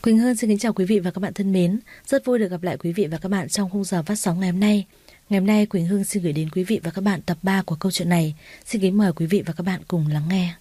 Quỳnh Hương xin kính chào quý vị và các bạn thân mến. Rất vui được gặp lại quý vị và các bạn trong khung giờ phát sóng ngày hôm nay. Ngày hôm nay Quỳnh Hương xin gửi đến quý vị và các bạn tập 3 của câu chuyện này. Xin kính mời quý vị và các bạn cùng lắng nghe.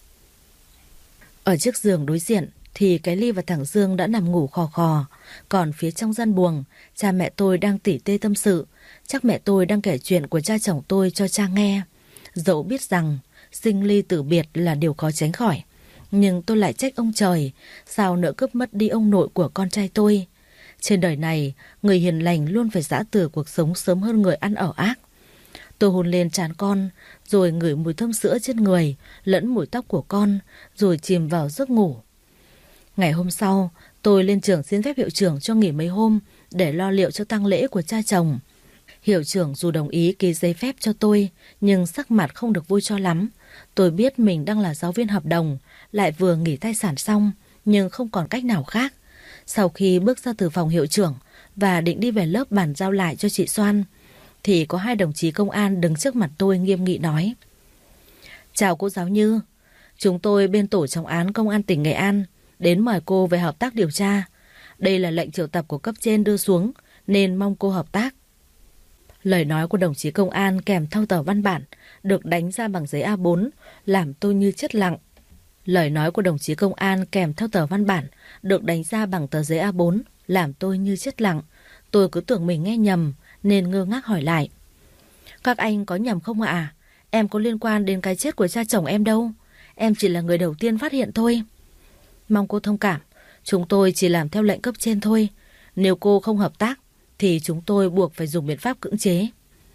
Ở chiếc giường đối diện thì cái Ly và thằng Dương đã nằm ngủ khò khò. Còn phía trong gian buồng, cha mẹ tôi đang tỉ tê tâm sự. Chắc mẹ tôi đang kể chuyện của cha chồng tôi cho cha nghe. Dẫu biết rằng sinh ly tử biệt là điều khó tránh khỏi, nhưng tôi lại trách ông trời, sao nỡ cướp mất đi ông nội của con trai tôi. Trên đời này, người hiền lành luôn phải giã từ cuộc sống sớm hơn người ăn ở ác. Tôi hôn lên trán con, rồi ngửi mùi thơm sữa trên người, lẫn mùi tóc của con, rồi chìm vào giấc ngủ. Ngày hôm sau, tôi lên trường xin phép hiệu trưởng cho nghỉ mấy hôm để lo liệu cho tang lễ của cha chồng. Hiệu trưởng dù đồng ý ký giấy phép cho tôi, nhưng sắc mặt không được vui cho lắm. Tôi biết mình đang là giáo viên hợp đồng, lại vừa nghỉ thai sản xong, nhưng không còn cách nào khác. Sau khi bước ra từ phòng hiệu trưởng và định đi về lớp bàn giao lại cho chị Soan, thì có hai đồng chí công an đứng trước mặt tôi nghiêm nghị nói: "Chào cô giáo Như, chúng tôi bên tổ trọng án công an tỉnh Nghệ An đến mời cô về hợp tác điều tra. Đây là lệnh triệu tập của cấp trên đưa xuống, nên mong cô hợp tác." Lời nói của đồng chí công an kèm theo tờ văn bản được đánh ra bằng giấy A4 làm tôi như chết lặng. Lời nói của đồng chí công an kèm theo tờ văn bản được đánh ra bằng tờ giấy A4 làm tôi như chết lặng. Tôi cứ tưởng mình nghe nhầm nên ngơ ngác hỏi lại: "Các anh có nhầm không ạ? Em có liên quan đến cái chết của cha chồng em đâu. Em chỉ là người đầu tiên phát hiện thôi. Mong cô thông cảm, chúng tôi chỉ làm theo lệnh cấp trên thôi. Nếu cô không hợp tác thì chúng tôi buộc phải dùng biện pháp cưỡng chế."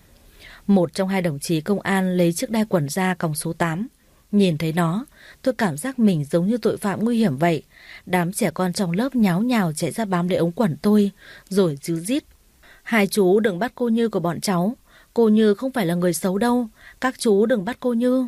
Một trong hai đồng chí công an lấy chiếc đai quần ra còng số 8. Nhìn thấy nó, tôi cảm giác mình giống như tội phạm nguy hiểm vậy. Đám trẻ con trong lớp nháo nhào chạy ra bám lấy ống quần tôi, rồi ríu rít: "Hai chú đừng bắt cô Như của bọn cháu. Cô Như không phải là người xấu đâu. Các chú đừng bắt cô Như.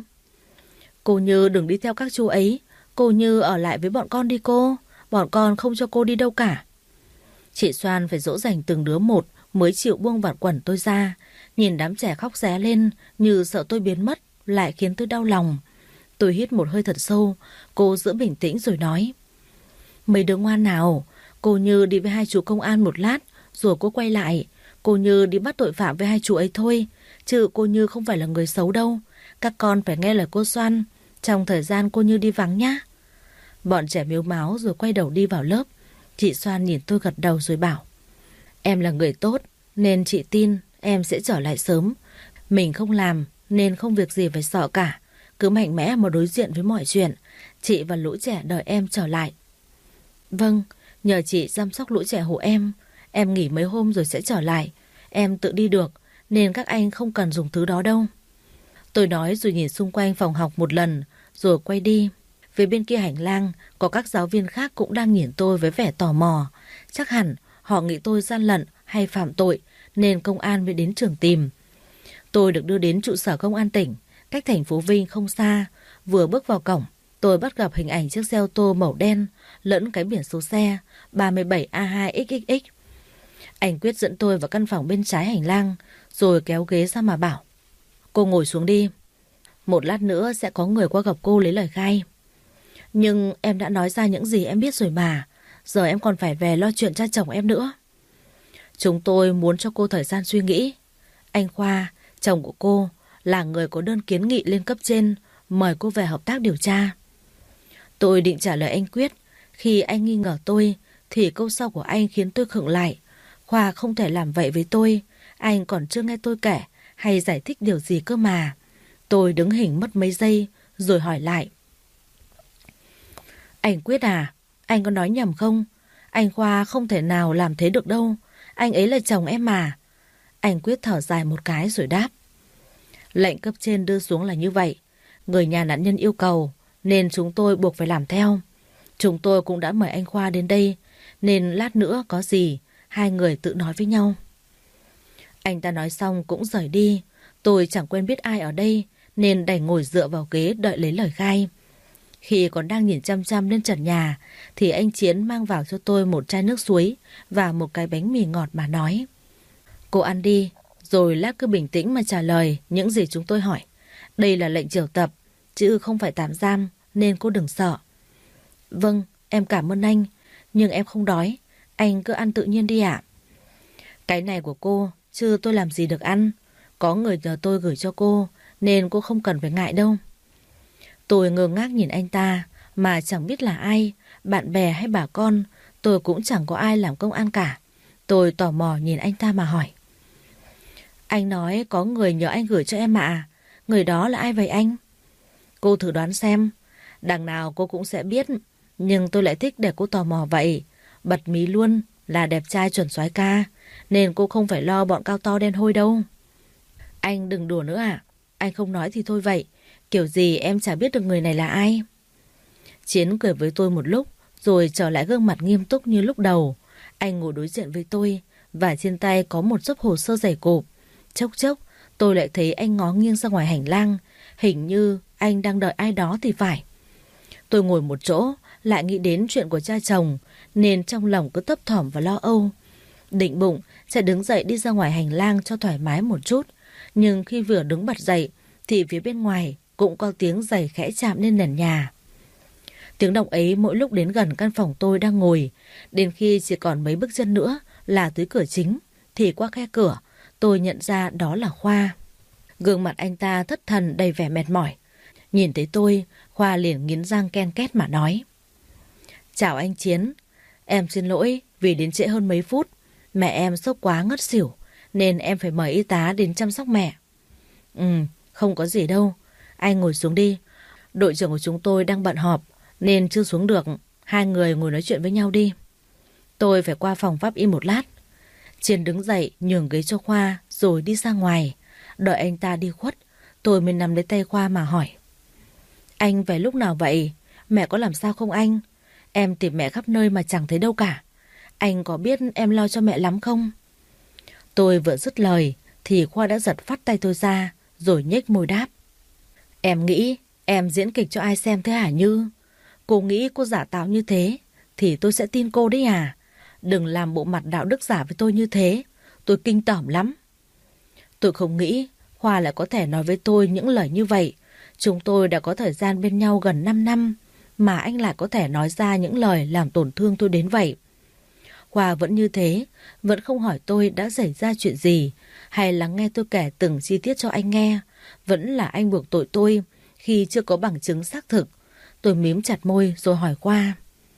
Cô Như đừng đi theo các chú ấy. Cô Như ở lại với bọn con đi cô. Bọn con không cho cô đi đâu cả." Chị Soan phải dỗ dành từng đứa một mới chịu buông vạt quần tôi ra. Nhìn đám trẻ khóc ré lên như sợ tôi biến mất lại khiến tôi đau lòng. Tôi hít một hơi thật sâu, cô giữ bình tĩnh rồi nói: "Mấy đứa ngoan nào, cô Như đi với hai chú công an một lát rồi cô quay lại. Cô Như đi bắt tội phạm với hai chú ấy thôi, chứ cô Như không phải là người xấu đâu. Các con phải nghe lời cô Soan trong thời gian cô Như đi vắng nhá." Bọn trẻ mếu máo rồi quay đầu đi vào lớp. Chị Soan nhìn tôi gật đầu rồi bảo: "Em là người tốt nên chị tin em sẽ trở lại sớm. Mình không làm nên không việc gì phải sợ cả. Cứ mạnh mẽ mà đối diện với mọi chuyện. Chị và lũ trẻ đợi em trở lại." "Vâng, nhờ chị chăm sóc lũ trẻ hộ em. Em nghỉ mấy hôm rồi sẽ trở lại. Em tự đi được nên các anh không cần dùng thứ đó đâu." Tôi nói rồi nhìn xung quanh phòng học một lần rồi quay đi. Phía bên kia hành lang có các giáo viên khác cũng đang nhìn tôi với vẻ tò mò. Chắc hẳn họ nghĩ tôi gian lận hay phạm tội nên công an mới đến trường tìm. Tôi được đưa đến trụ sở công an tỉnh, cách thành phố Vinh không xa. Vừa bước vào cổng, tôi bắt gặp hình ảnh chiếc xe ô tô màu đen lẫn cái biển số xe 37A2XXX. Anh Quyết dẫn tôi vào căn phòng bên trái hành lang rồi kéo ghế ra mà bảo: "Cô ngồi xuống đi. Một lát nữa sẽ có người qua gặp cô lấy lời khai." "Nhưng em đã nói ra những gì em biết rồi mà. Giờ em còn phải về lo chuyện cha chồng em nữa." "Chúng tôi muốn cho cô thời gian suy nghĩ. Anh Khoa, chồng của cô, là người có đơn kiến nghị lên cấp trên mời cô về hợp tác điều tra." Tôi định trả lời anh Quyết. Khi anh nghi ngờ tôi thì câu sau của anh khiến tôi khựng lại. Khoa không thể làm vậy với tôi. Anh còn chưa nghe tôi kể hay giải thích điều gì cơ mà. Tôi đứng hình mất mấy giây rồi hỏi lại: "Anh Quyết à, anh có nói nhầm không? Anh Khoa không thể nào làm thế được đâu. Anh ấy là chồng em mà." Anh Quyết thở dài một cái rồi đáp: "Lệnh cấp trên đưa xuống là như vậy. Người nhà nạn nhân yêu cầu nên chúng tôi buộc phải làm theo. Chúng tôi cũng đã mời anh Khoa đến đây, nên lát nữa có gì hai người tự nói với nhau." Anh ta nói xong cũng rời đi. Tôi chẳng quen biết ai ở đây nên đành ngồi dựa vào ghế đợi lấy lời khai. Khi còn đang nhìn chăm chăm lên trần nhà thì anh Chiến mang vào cho tôi một chai nước suối và một cái bánh mì ngọt mà nói: "Cô ăn đi, rồi lát cứ bình tĩnh mà trả lời những gì chúng tôi hỏi. Đây là lệnh triệu tập, chứ không phải tạm giam, nên cô đừng sợ." "Vâng, em cảm ơn anh. Nhưng em không đói, anh cứ ăn tự nhiên đi ạ. Cái này của cô, chứ tôi làm gì được ăn. Có người nhờ tôi gửi cho cô, nên cô không cần phải ngại đâu. Tôi ngơ ngác nhìn anh ta, mà chẳng biết là ai, bạn bè hay bà con, tôi cũng chẳng có ai làm công ăn cả. Tôi tò mò nhìn anh ta mà hỏi. Anh nói có người nhờ anh gửi cho em ạ. Người đó là ai vậy anh? Cô thử đoán xem. Đằng nào cô cũng sẽ biết. Nhưng tôi lại thích để cô tò mò vậy. Bật mí luôn là đẹp trai chuẩn soái ca. Nên cô không phải lo bọn cao to đen hôi đâu. Anh đừng đùa nữa à? Anh không nói thì thôi vậy. Kiểu gì em chả biết được người này là ai. Chiến cười với tôi một lúc, rồi trở lại gương mặt nghiêm túc như lúc đầu. Anh ngồi đối diện với tôi, và trên tay có một xấp hồ sơ dày cộp. Chốc chốc, tôi lại thấy anh ngó nghiêng ra ngoài hành lang. Hình như anh đang đợi ai đó thì phải. Tôi ngồi một chỗ, lại nghĩ đến chuyện của cha chồng, nên trong lòng cứ thấp thỏm và lo âu. Định bụng sẽ đứng dậy đi ra ngoài hành lang cho thoải mái một chút. Nhưng khi vừa đứng bật dậy, thì phía bên ngoài cũng có tiếng giày khẽ chạm lên nền nhà. Tiếng động ấy mỗi lúc đến gần căn phòng tôi đang ngồi. Đến khi chỉ còn mấy bước chân nữa là tới cửa chính, thì qua khe cửa tôi nhận ra đó là Khoa. Gương mặt anh ta thất thần đầy vẻ mệt mỏi. Nhìn thấy tôi, Khoa liền nghiến răng ken két mà nói. Chào anh Chiến. Em xin lỗi vì đến trễ hơn mấy phút. Mẹ em sốc quá ngất xỉu, nên em phải mời y tá đến chăm sóc mẹ. Không có gì đâu. Anh ngồi xuống đi. Đội trưởng của chúng tôi đang bận họp, nên chưa xuống được. Hai người ngồi nói chuyện với nhau đi. Tôi phải qua phòng pháp y một lát. Chiến đứng dậy nhường ghế cho Khoa rồi đi ra ngoài. Đợi anh ta đi khuất, tôi mới nắm lấy tay Khoa mà hỏi. Anh về lúc nào vậy? Mẹ có làm sao không anh? Em tìm mẹ khắp nơi mà chẳng thấy đâu cả. Anh có biết em lo cho mẹ lắm không? Tôi vừa dứt lời thì Khoa đã giật phát tay tôi ra, rồi nhếch môi đáp. Em nghĩ em diễn kịch cho ai xem thế hả Như? Cô nghĩ cô giả tạo như thế thì tôi sẽ tin cô đấy à? Đừng làm bộ mặt đạo đức giả với tôi như thế. Tôi kinh tởm lắm. Tôi không nghĩ Khoa lại có thể nói với tôi những lời như vậy. Chúng tôi đã có thời gian bên nhau gần 5 năm, mà anh lại có thể nói ra những lời làm tổn thương tôi đến vậy. Khoa vẫn như thế, vẫn không hỏi tôi đã xảy ra chuyện gì, hay lắng nghe tôi kể từng chi tiết cho anh nghe. Vẫn là anh buộc tội tôi khi chưa có bằng chứng xác thực. Tôi mím chặt môi rồi hỏi Khoa.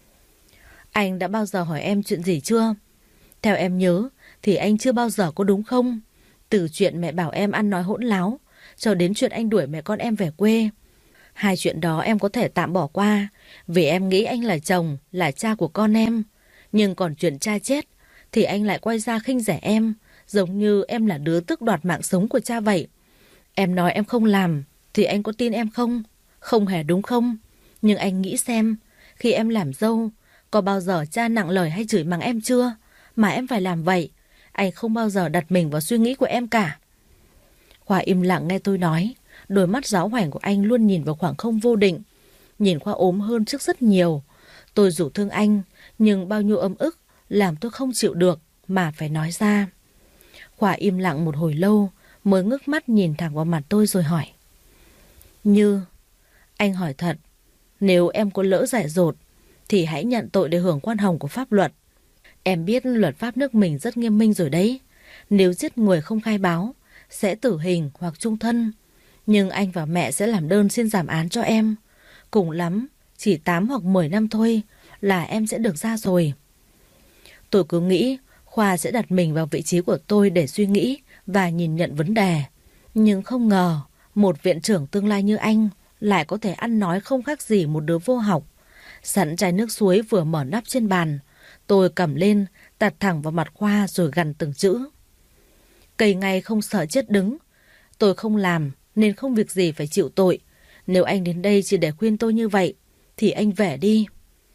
Anh đã bao giờ hỏi em chuyện gì chưa? Theo em nhớ thì anh chưa bao giờ, có đúng không? Từ chuyện mẹ bảo em ăn nói hỗn láo, cho đến chuyện anh đuổi mẹ con em về quê. Hai chuyện đó em có thể tạm bỏ qua, vì em nghĩ anh là chồng, là cha của con em. Nhưng còn chuyện cha chết thì anh lại quay ra khinh rẻ em, giống như em là đứa tước đoạt mạng sống của cha vậy. Em nói em không làm thì anh có tin em không? Không hề đúng không? Nhưng anh nghĩ xem, khi em làm dâu, có bao giờ cha nặng lời hay chửi mắng em chưa? Mà em phải làm vậy. Anh không bao giờ đặt mình vào suy nghĩ của em cả. Khoa im lặng nghe tôi nói. Đôi mắt giáo hoành của anh luôn nhìn vào khoảng không vô định. Nhìn Khoa ốm hơn trước rất nhiều. Tôi dù thương anh, nhưng bao nhiêu ấm ức làm tôi không chịu được mà phải nói ra. Khoa im lặng một hồi lâu, mới ngước mắt nhìn thẳng vào mặt tôi rồi hỏi. Như, anh hỏi thật, nếu em có lỡ dại dột thì hãy nhận tội để hưởng khoan hồng của pháp luật. Em biết luật pháp nước mình rất nghiêm minh rồi đấy. Nếu giết người không khai báo sẽ tử hình hoặc chung thân. Nhưng anh và mẹ sẽ làm đơn xin giảm án cho em. Cùng lắm chỉ 8 hoặc 10 năm thôi là em sẽ được ra rồi. Tôi cứ nghĩ Khoa sẽ đặt mình vào vị trí của tôi để suy nghĩ và nhìn nhận vấn đề. Nhưng không ngờ một viện trưởng tương lai như anh lại có thể ăn nói không khác gì một đứa vô học. Sẵn chai nước suối vừa mở nắp trên bàn, tôi cầm lên, tạt thẳng vào mặt Khoa rồi gằn từng chữ. Cày ngay không sợ chết đứng. Tôi không làm nên không việc gì phải chịu tội. Nếu anh đến đây chỉ để khuyên tôi như vậy thì anh về đi.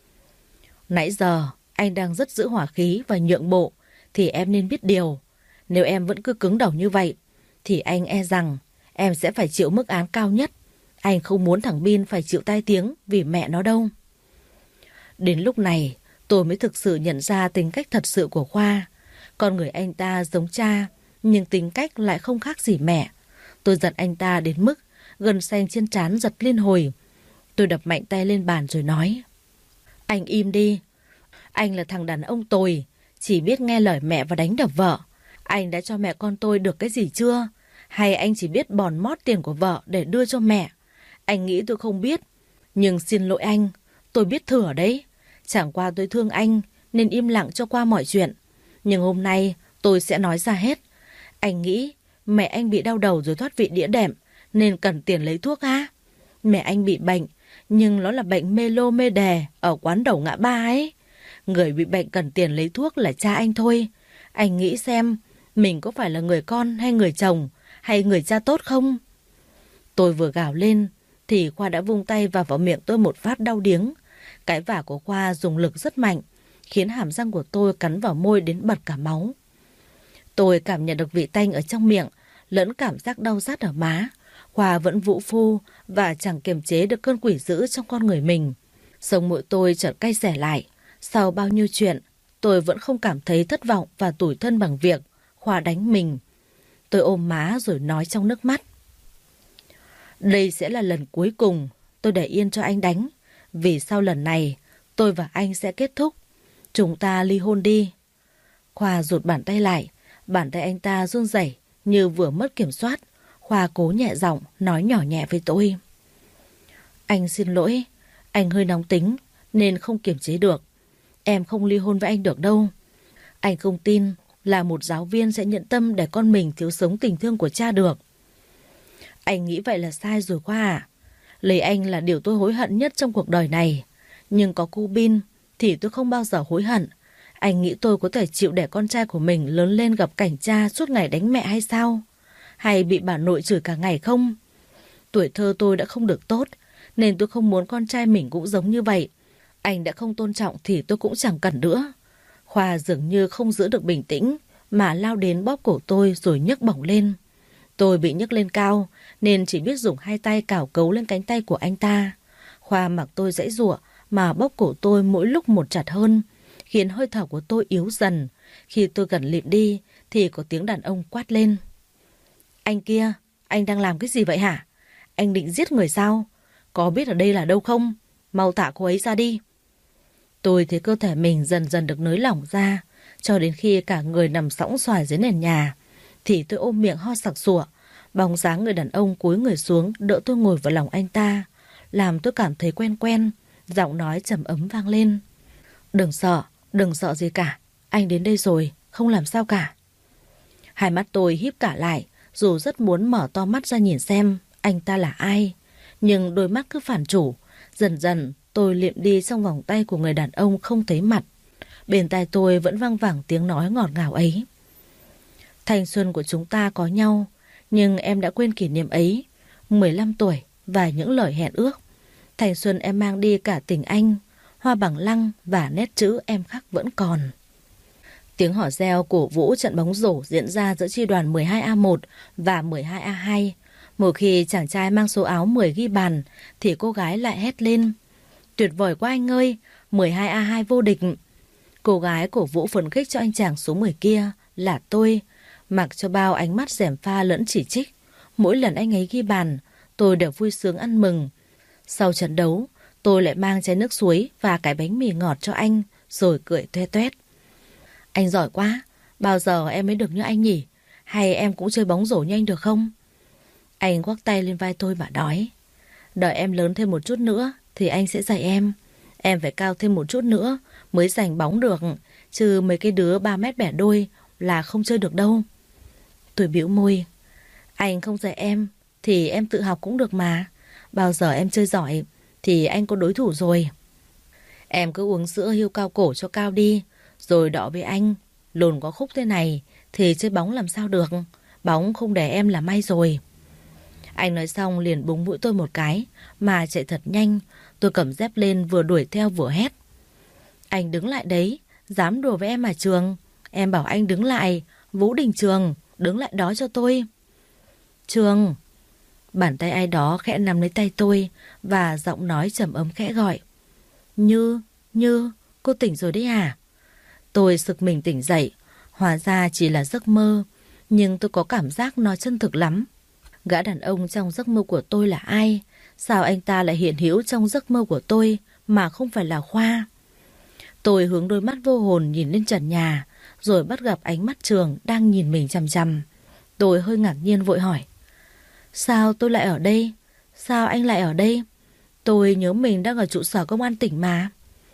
Nãy giờ anh đang rất giữ hỏa khí và nhượng bộ, thì em nên biết điều. Nếu em vẫn cứ cứng đầu như vậy thì anh e rằng em sẽ phải chịu mức án cao nhất. Anh không muốn thằng Bin phải chịu tai tiếng vì mẹ nó đâu. Đến lúc này tôi mới thực sự nhận ra tính cách thật sự của Khoa. Con người anh ta giống cha, nhưng tính cách lại không khác gì mẹ. Tôi giận anh ta đến mức gân xanh trên trán giật liên hồi. Tôi đập mạnh tay lên bàn rồi nói. Anh im đi. Anh là thằng đàn ông tồi, chỉ biết nghe lời mẹ và đánh đập vợ. Anh đã cho mẹ con tôi được cái gì chưa? Hay anh chỉ biết bòn mót tiền của vợ để đưa cho mẹ? Anh nghĩ tôi không biết. Nhưng xin lỗi anh, tôi biết thừa đấy. Chẳng qua tôi thương anh nên im lặng cho qua mọi chuyện. Nhưng hôm nay tôi sẽ nói ra hết. Anh nghĩ mẹ anh bị đau đầu rồi thoát vị đĩa đệm nên cần tiền lấy thuốc á? Mẹ anh bị bệnh, nhưng nó là bệnh mê lô mê đè ở quán đầu ngã ba ấy. Người bị bệnh cần tiền lấy thuốc là cha anh thôi. Anh nghĩ xem, mình có phải là người con hay người chồng hay người cha tốt không? Tôi vừa gào lên thì Khoa đã vung tay vào miệng tôi một phát đau điếng. Cái vả của Khoa dùng lực rất mạnh, khiến hàm răng của tôi cắn vào môi đến bật cả máu. Tôi cảm nhận được vị tanh ở trong miệng, lẫn cảm giác đau rát ở má. Khoa vẫn vũ phu và chẳng kiềm chế được cơn quỷ dữ trong con người mình. Sống mũi tôi chợt cay xẻ lại. Sau bao nhiêu chuyện, tôi vẫn không cảm thấy thất vọng và tủi thân bằng việc Khoa đánh mình. Tôi ôm má rồi nói trong nước mắt. Đây sẽ là lần cuối cùng tôi để yên cho anh đánh. Vì sau lần này, tôi và anh sẽ kết thúc. Chúng ta ly hôn đi. Khoa rụt bàn tay lại. Bàn tay anh ta run rẩy như vừa mất kiểm soát. Khoa cố nhẹ giọng nói nhỏ nhẹ với tôi. Anh xin lỗi, anh hơi nóng tính nên không kiềm chế được. Em không ly hôn với anh được đâu. Anh không tin là một giáo viên sẽ nhận tâm để con mình thiếu sống tình thương của cha được. Anh nghĩ vậy là sai rồi Khoa à. Lấy anh là điều tôi hối hận nhất trong cuộc đời này. Nhưng có cô Bin thì tôi không bao giờ hối hận. Anh nghĩ tôi có thể chịu để con trai của mình lớn lên gặp cảnh cha suốt ngày đánh mẹ hay sao? Hay bị bà nội chửi cả ngày không? Tuổi thơ tôi đã không được tốt, nên tôi không muốn con trai mình cũng giống như vậy. Anh đã không tôn trọng thì tôi cũng chẳng cần nữa. Khoa dường như không giữ được bình tĩnh mà lao đến bóp cổ tôi rồi nhấc bổng lên. Tôi bị nhấc lên cao nên chỉ biết dùng hai tay cào cấu lên cánh tay của anh ta. Khoa mặc tôi giãy giụa mà bóp cổ tôi mỗi lúc một chặt hơn, khiến hơi thở của tôi yếu dần. Khi tôi gần lịm đi thì có tiếng đàn ông quát lên. Anh kia, anh đang làm cái gì vậy hả? Anh định giết người sao? Có biết ở đây là đâu không? Mau thả cô ấy ra đi. Tôi thấy cơ thể mình dần dần được nới lỏng ra, cho đến khi cả người nằm sõng xoài dưới nền nhà. Thì tôi ôm miệng ho sặc sụa. Bóng dáng người đàn ông cúi người xuống đỡ tôi ngồi vào lòng anh ta, làm tôi cảm thấy quen quen. Giọng nói trầm ấm vang lên. Đừng sợ gì cả. Anh đến đây rồi, không làm sao cả. Hai mắt tôi híp cả lại, dù rất muốn mở to mắt ra nhìn xem anh ta là ai. Nhưng đôi mắt cứ phản chủ. Dần dần tôi liệm đi trong vòng tay của người đàn ông không thấy mặt. Bên tai tôi vẫn văng vẳng tiếng nói ngọt ngào ấy. Thanh xuân của chúng ta có nhau, nhưng em đã quên kỷ niệm ấy. 15 tuổi và những lời hẹn ước. Thanh xuân em mang đi cả tình anh, hoa bằng lăng và nét chữ em khắc vẫn còn. Tiếng hò reo cổ vũ trận bóng rổ diễn ra giữa chi đoàn 12A1 và 12A2. Một khi chàng trai mang số áo 10 ghi bàn thì cô gái lại hét lên. Tuyệt vời quá anh ơi, 12A2 vô địch. Cô gái cổ vũ phấn khích cho anh chàng số 10 kia là tôi, mặc cho bao ánh mắt gièm pha lẫn chỉ trích. Mỗi lần anh ấy ghi bàn, tôi đều vui sướng ăn mừng. Sau trận đấu, tôi lại mang chai nước suối và cái bánh mì ngọt cho anh, rồi cười toe toét. Anh giỏi quá, bao giờ em mới được như anh nhỉ? Hay em cũng chơi bóng rổ như anh được không? Anh quắc tay lên vai tôi và nói. Đợi em lớn thêm một chút nữa thì anh sẽ dạy em. Em phải cao thêm một chút nữa mới giành bóng được, chứ mấy cái đứa 3 mét bẻ đôi là không chơi được đâu. Tôi bĩu môi. Anh không dạy em thì em tự học cũng được mà. Bao giờ em chơi giỏi thì anh có đối thủ rồi. Em cứ uống sữa hươu cao cổ cho cao đi, rồi đọ với anh. Lùn có khúc thế này thì chơi bóng làm sao được. Bóng không để em là may rồi. Anh nói xong liền búng mũi tôi một cái mà chạy thật nhanh. Tôi cầm dép lên vừa đuổi theo vừa hét. Anh đứng lại đấy, dám đùa với em à Trường? Em bảo anh đứng lại. Vũ Đình Trường, đứng lại đó cho tôi. Trường. Bàn tay ai đó khẽ nắm lấy tay tôi và giọng nói trầm ấm khẽ gọi. Như, cô tỉnh rồi đấy à? Tôi sực mình tỉnh dậy. Hóa ra chỉ là giấc mơ, nhưng tôi có cảm giác nó chân thực lắm. Gã đàn ông trong giấc mơ của tôi là ai? Sao anh ta lại hiện hữu trong giấc mơ của tôi mà không phải là Khoa? Tôi hướng đôi mắt vô hồn nhìn lên trần nhà, rồi bắt gặp ánh mắt Trường đang nhìn mình chằm chằm. Tôi hơi ngạc nhiên vội hỏi: Sao tôi lại ở đây? Sao anh lại ở đây? Tôi nhớ mình đang ở trụ sở công an tỉnh mà.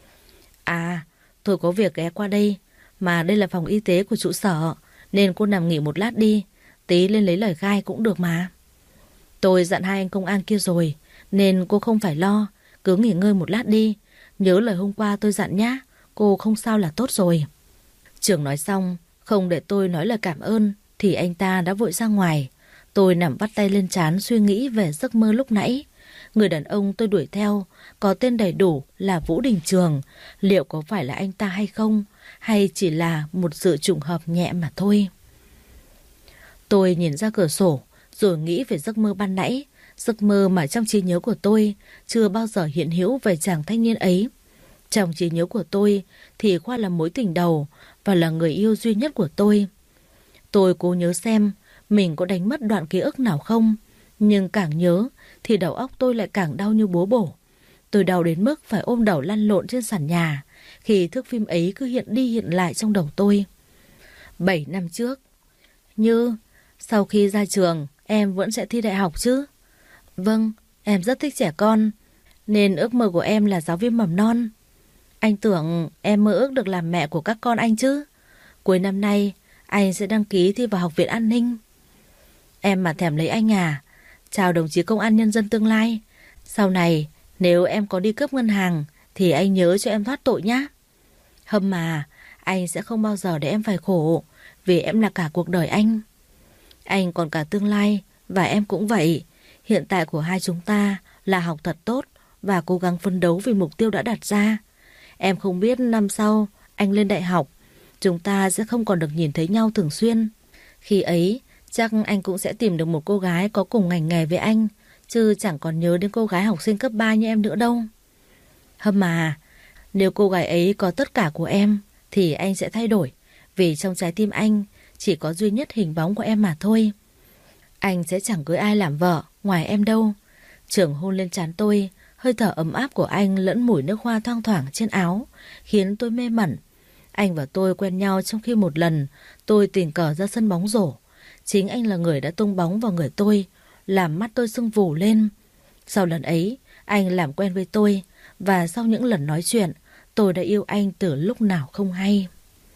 À, tôi có việc ghé qua đây, mà đây là phòng y tế của trụ sở, nên cô nằm nghỉ một lát đi, tí lên lấy lời khai cũng được mà. Tôi dặn hai anh công an kia rồi, nên cô không phải lo, cứ nghỉ ngơi một lát đi. Nhớ lời hôm qua tôi dặn nhá, cô không sao là tốt rồi. Trường nói xong, không để tôi nói lời cảm ơn, thì anh ta đã vội ra ngoài. Tôi nằm vắt tay lên trán suy nghĩ về giấc mơ lúc nãy. Người đàn ông tôi đuổi theo có tên đầy đủ là Vũ Đình Trường. Liệu có phải là anh ta hay không? Hay chỉ là một sự trùng hợp nhẹ mà thôi? Tôi nhìn ra cửa sổ rồi nghĩ về giấc mơ ban nãy. Giấc mơ mà trong trí nhớ của tôi chưa bao giờ hiện hữu về chàng thanh niên ấy. Trong trí nhớ của tôi thì Khoa là mối tình đầu và là người yêu duy nhất của tôi. Tôi cố nhớ xem mình có đánh mất đoạn ký ức nào không. Nhưng càng nhớ thì đầu óc tôi lại càng đau như búa bổ. Tôi đau đến mức phải ôm đầu lăn lộn trên sàn nhà khi thước phim ấy cứ hiện đi hiện lại trong đầu tôi. 7 năm trước. Như, sau khi ra trường em vẫn sẽ thi đại học chứ? Vâng, em rất thích trẻ con, nên ước mơ của em là giáo viên mầm non. Anh tưởng em mơ ước được làm mẹ của các con anh chứ? Cuối năm nay anh sẽ đăng ký thi vào Học viện An ninh. Em mà thèm lấy anh à? Chào đồng chí công an nhân dân tương lai. Sau này nếu em có đi cướp ngân hàng thì anh nhớ cho em thoát tội nhá. Hâm mà, anh sẽ không bao giờ để em phải khổ, vì em là cả cuộc đời anh. Anh còn cả tương lai, và em cũng vậy. Hiện tại của hai chúng ta là học thật tốt và cố gắng phấn đấu vì mục tiêu đã đặt ra. Em không biết năm sau anh lên đại học, chúng ta sẽ không còn được nhìn thấy nhau thường xuyên. Khi ấy chắc anh cũng sẽ tìm được một cô gái có cùng ngành nghề với anh, chứ chẳng còn nhớ đến cô gái học sinh cấp 3 như em nữa đâu. Hâm mà, nếu cô gái ấy có tất cả của em thì anh sẽ thay đổi, vì trong trái tim anh chỉ có duy nhất hình bóng của em mà thôi. Anh sẽ chẳng cưới ai làm vợ ngoài em đâu. Trường hôn lên trán tôi, hơi thở ấm áp của anh lẫn mùi nước hoa thoang thoảng trên áo khiến tôi mê mẩn. Anh và tôi quen nhau trong khi một lần tôi tình cờ ra sân bóng rổ. Chính anh là người đã tung bóng vào người tôi, làm mắt tôi sưng vù lên. Sau lần ấy, anh làm quen với tôi, và sau những lần nói chuyện, tôi đã yêu anh từ lúc nào không hay.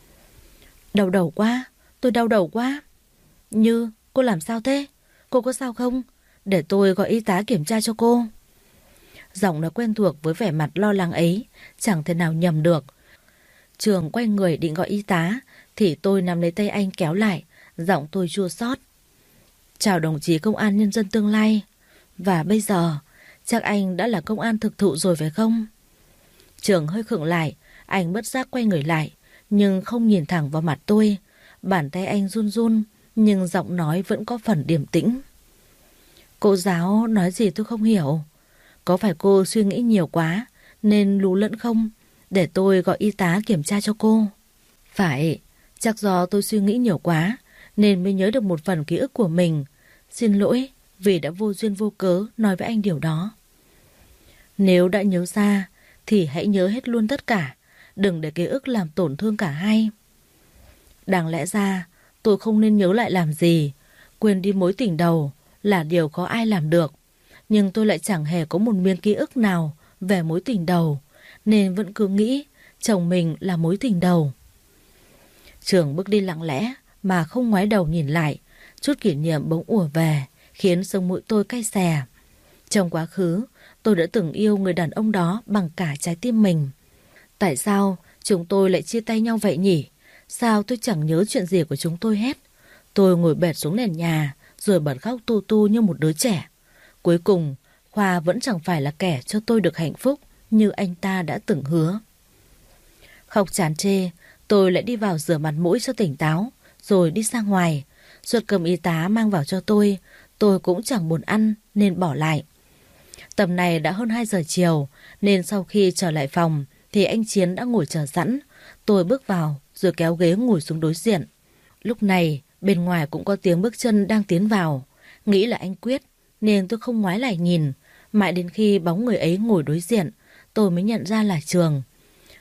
Đau đầu quá, tôi đau đầu quá. Như, cô làm sao thế? Cô có sao không? Để tôi gọi y tá kiểm tra cho cô. Giọng nó quen thuộc với vẻ mặt lo lắng ấy, chẳng thể nào nhầm được. Trường quay người định gọi y tá, thì tôi nắm lấy tay anh kéo lại, giọng tôi chua xót. Chào đồng chí công an nhân dân tương lai. Và bây giờ, chắc anh đã là công an thực thụ rồi phải không? Trường hơi khựng lại, anh bất giác quay người lại, nhưng không nhìn thẳng vào mặt tôi. Bàn tay anh run run, nhưng giọng nói vẫn có phần điềm tĩnh. Cô giáo nói gì tôi không hiểu. Có phải cô suy nghĩ nhiều quá nên lú lẫn không? Để tôi gọi y tá kiểm tra cho cô. Phải, chắc do tôi suy nghĩ nhiều quá nên mới nhớ được một phần ký ức của mình. Xin lỗi vì đã vô duyên vô cớ nói với anh điều đó. Nếu đã nhớ ra thì hãy nhớ hết luôn tất cả, đừng để ký ức làm tổn thương cả hai. Đáng lẽ ra tôi không nên nhớ lại làm gì. Quên đi mối tình đầu là điều có ai làm được. Nhưng tôi lại chẳng hề có một miếng ký ức nào về mối tình đầu, nên vẫn cứ nghĩ chồng mình là mối tình đầu. Trường bước đi lặng lẽ mà không ngoái đầu nhìn lại. Chút kỷ niệm bỗng ùa về, khiến sống mũi tôi cay xè. Trong quá khứ, tôi đã từng yêu người đàn ông đó bằng cả trái tim mình. Tại sao chúng tôi lại chia tay nhau vậy nhỉ? Sao tôi chẳng nhớ chuyện gì của chúng tôi hết? Tôi ngồi bệt xuống nền nhà, rồi bật khóc tu tu như một đứa trẻ. Cuối cùng, Khoa vẫn chẳng phải là kẻ cho tôi được hạnh phúc như anh ta đã từng hứa. Khóc chán chê, tôi lại đi vào rửa mặt mũi cho tỉnh táo, rồi đi ra ngoài. Suất cơm y tá mang vào cho tôi cũng chẳng buồn ăn nên bỏ lại. Tầm này đã hơn 2 giờ chiều, nên sau khi trở lại phòng thì anh Chiến đã ngồi chờ sẵn. Tôi bước vào rồi kéo ghế ngồi xuống đối diện. Lúc này bên ngoài cũng có tiếng bước chân đang tiến vào. Nghĩ là anh Quyết nên tôi không ngoái lại nhìn. Mãi đến khi bóng người ấy ngồi đối diện, tôi mới nhận ra là Trường.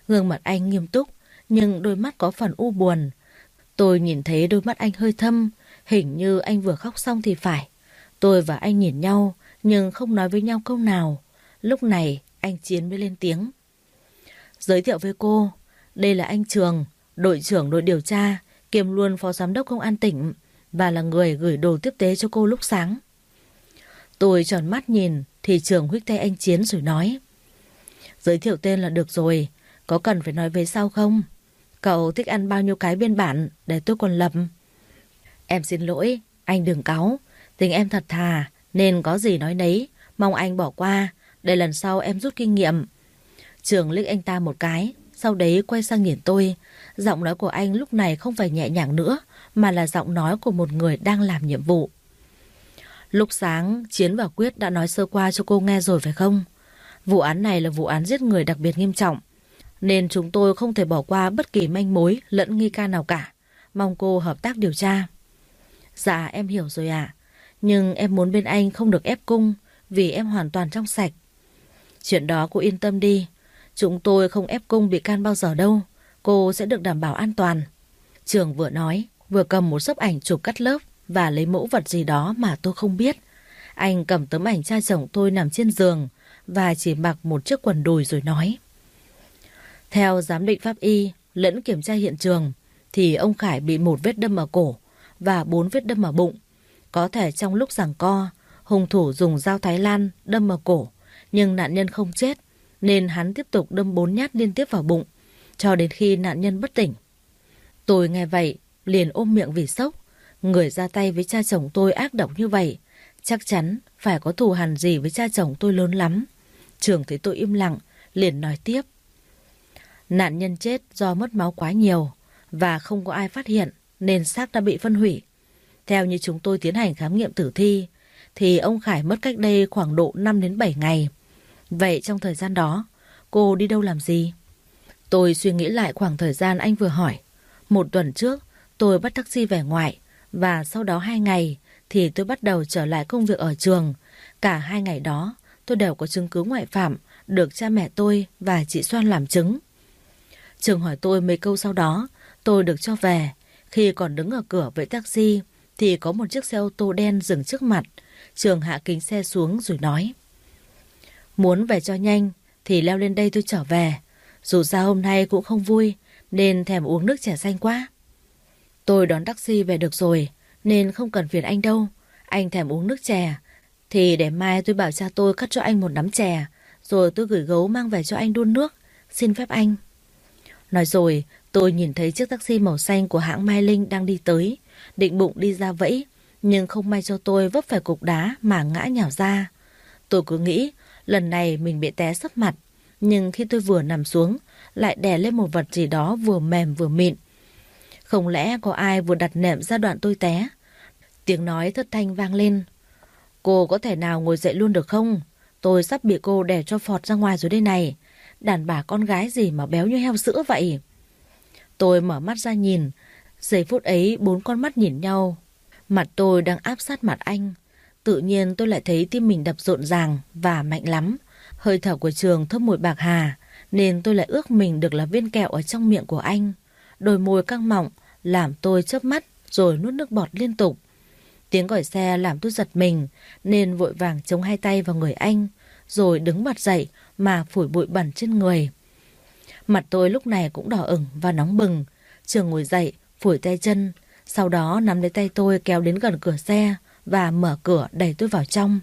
Gương mặt anh nghiêm túc, nhưng đôi mắt có phần u buồn. Tôi nhìn thấy đôi mắt anh hơi thâm, hình như anh vừa khóc xong thì phải. Tôi và anh nhìn nhau, nhưng không nói với nhau câu nào. Lúc này, anh Chiến mới lên tiếng. Giới thiệu với cô, đây là anh Trường, đội trưởng đội điều tra, kiêm luôn phó giám đốc công an tỉnh, và là người gửi đồ tiếp tế cho cô lúc sáng. Tôi tròn mắt nhìn, thì Trường huých tay anh Chiến rồi nói. Giới thiệu tên là được rồi, có cần phải nói về sau không? Cậu thích ăn bao nhiêu cái biên bản để tôi còn lập? Em xin lỗi, anh đừng cáu. Tình em thật thà, nên có gì nói nấy. Mong anh bỏ qua, để lần sau em rút kinh nghiệm. Trường liếc anh ta một cái, sau đấy quay sang nhìn tôi. Giọng nói của anh lúc này không phải nhẹ nhàng nữa, mà là giọng nói của một người đang làm nhiệm vụ. Lúc sáng, Chiến và Quyết đã nói sơ qua cho cô nghe rồi phải không? Vụ án này là vụ án giết người đặc biệt nghiêm trọng, nên chúng tôi không thể bỏ qua bất kỳ manh mối lẫn nghi can nào cả. Mong cô hợp tác điều tra. Dạ em hiểu rồi ạ. Nhưng em muốn bên anh không được ép cung, vì em hoàn toàn trong sạch. Chuyện đó cô yên tâm đi. Chúng tôi không ép cung bị can bao giờ đâu. Cô sẽ được đảm bảo an toàn. Trường vừa nói, vừa cầm một xấp ảnh chụp cắt lớp và lấy mẫu vật gì đó mà tôi không biết. Anh cầm tấm ảnh cha chồng tôi nằm trên giường và chỉ mặc một chiếc quần đùi rồi nói. Theo giám định pháp y lẫn kiểm tra hiện trường thì ông Khải bị 1 vết đâm ở cổ và 4 vết đâm ở bụng. Có thể trong lúc giằng co, hung thủ dùng dao Thái Lan đâm ở cổ, nhưng nạn nhân không chết, nên hắn tiếp tục đâm 4 nhát liên tiếp vào bụng, cho đến khi nạn nhân bất tỉnh. Tôi nghe vậy, liền ôm miệng vì sốc. Người ra tay với cha chồng tôi ác độc như vậy, chắc chắn phải có thù hằn gì với cha chồng tôi lớn lắm. Trường thấy tôi im lặng, liền nói tiếp. Nạn nhân chết do mất máu quá nhiều và không có ai phát hiện, nên xác đã bị phân hủy. Theo như chúng tôi tiến hành khám nghiệm tử thi, thì ông Khải mất cách đây khoảng độ 5 đến 7 ngày. Vậy trong thời gian đó, cô đi đâu làm gì? Tôi suy nghĩ lại khoảng thời gian anh vừa hỏi. 1 tuần trước, tôi bắt taxi về ngoại, và sau đó 2 ngày thì tôi bắt đầu trở lại công việc ở trường. Cả 2 ngày đó, tôi đều có chứng cứ ngoại phạm, được cha mẹ tôi và chị Soan làm chứng. Trường hỏi tôi mấy câu sau đó, tôi được cho về. Khi còn đứng ở cửa với taxi, thì có một chiếc xe ô tô đen dừng trước mặt. Trường hạ kính xe xuống rồi nói. Muốn về cho nhanh thì leo lên đây tôi trở về. Dù sao hôm nay cũng không vui, nên thèm uống nước chè xanh quá. Tôi đón taxi về được rồi, nên không cần phiền anh đâu. Anh thèm uống nước chè, thì để mai tôi bảo cha tôi cắt cho anh một nắm chè, rồi tôi gửi gấu mang về cho anh đun nước. Xin phép anh. Nói rồi, tôi nhìn thấy chiếc taxi màu xanh của hãng Mai Linh đang đi tới, định bụng đi ra vẫy, nhưng không may cho tôi vấp phải cục đá mà ngã nhào ra. Tôi cứ nghĩ lần này mình bị té sấp mặt, nhưng khi tôi vừa nằm xuống, lại đè lên một vật gì đó vừa mềm vừa mịn. Không lẽ có ai vừa đặt nệm ra đoạn tôi té? Tiếng nói thất thanh vang lên. Cô có thể nào ngồi dậy luôn được không? Tôi sắp bị cô đè cho phọt ra ngoài rồi đây này. Đàn bà con gái gì mà béo như heo sữa vậy? Tôi mở mắt ra nhìn. Giây phút ấy 4 con mắt nhìn nhau. Mặt tôi đang áp sát mặt anh. Tự nhiên tôi lại thấy tim mình đập rộn ràng và mạnh lắm. Hơi thở của Trường thơm mùi bạc hà, nên tôi lại ước mình được là viên kẹo ở trong miệng của anh. Đôi môi căng mọng làm tôi chớp mắt rồi nuốt nước bọt liên tục. Tiếng còi xe làm tôi giật mình, nên vội vàng chống 2 tay vào người anh, rồi đứng bật dậy mà phủi bụi bẩn trên người. Mặt tôi lúc này cũng đỏ ửng và nóng bừng. Trường ngồi dậy, phủi tay chân, sau đó nắm lấy tay tôi kéo đến gần cửa xe và mở cửa đẩy tôi vào trong.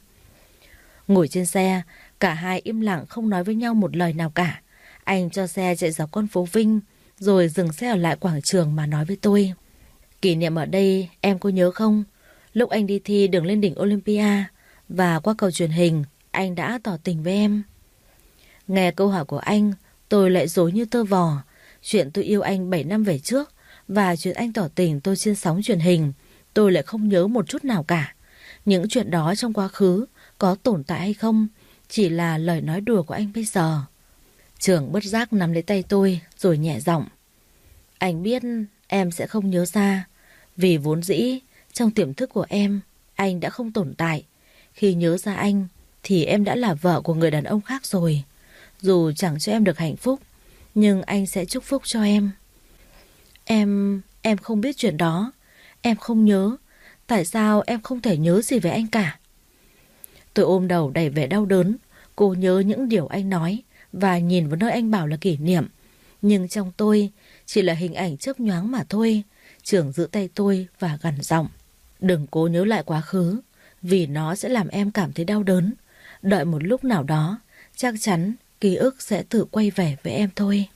Ngồi trên xe, cả hai im lặng không nói với nhau một lời nào cả. Anh cho xe chạy dọc con phố Vinh, rồi dừng xe ở lại quảng trường mà nói với tôi. Kỷ niệm ở đây em có nhớ không? Lúc anh đi thi đường lên đỉnh Olympia và qua cầu truyền hình, anh đã tỏ tình với em. Nghe câu hỏi của anh, tôi lại rối như tơ vò. Chuyện tôi yêu anh 7 năm về trước và chuyện anh tỏ tình tôi trên sóng truyền hình, tôi lại không nhớ một chút nào cả. Những chuyện đó trong quá khứ có tồn tại hay không, chỉ là lời nói đùa của anh bây giờ. Trường bất giác nắm lấy tay tôi rồi nhẹ giọng. Anh biết em sẽ không nhớ ra, vì vốn dĩ trong tiềm thức của em, anh đã không tồn tại. Khi nhớ ra anh thì em đã là vợ của người đàn ông khác rồi. Dù chẳng cho em được hạnh phúc, nhưng anh sẽ chúc phúc cho em. Em không biết chuyện đó. Em không nhớ. Tại sao em không thể nhớ gì về anh cả? Tôi ôm đầu đầy vẻ đau đớn. Cô nhớ những điều anh nói và nhìn vào nơi anh bảo là kỷ niệm. Nhưng trong tôi chỉ là hình ảnh chớp nhoáng mà thôi. Trường giữ tay tôi và gằn giọng: đừng cố nhớ lại quá khứ, vì nó sẽ làm em cảm thấy đau đớn. Đợi một lúc nào đó, chắc chắn ký ức sẽ tự quay về với em thôi.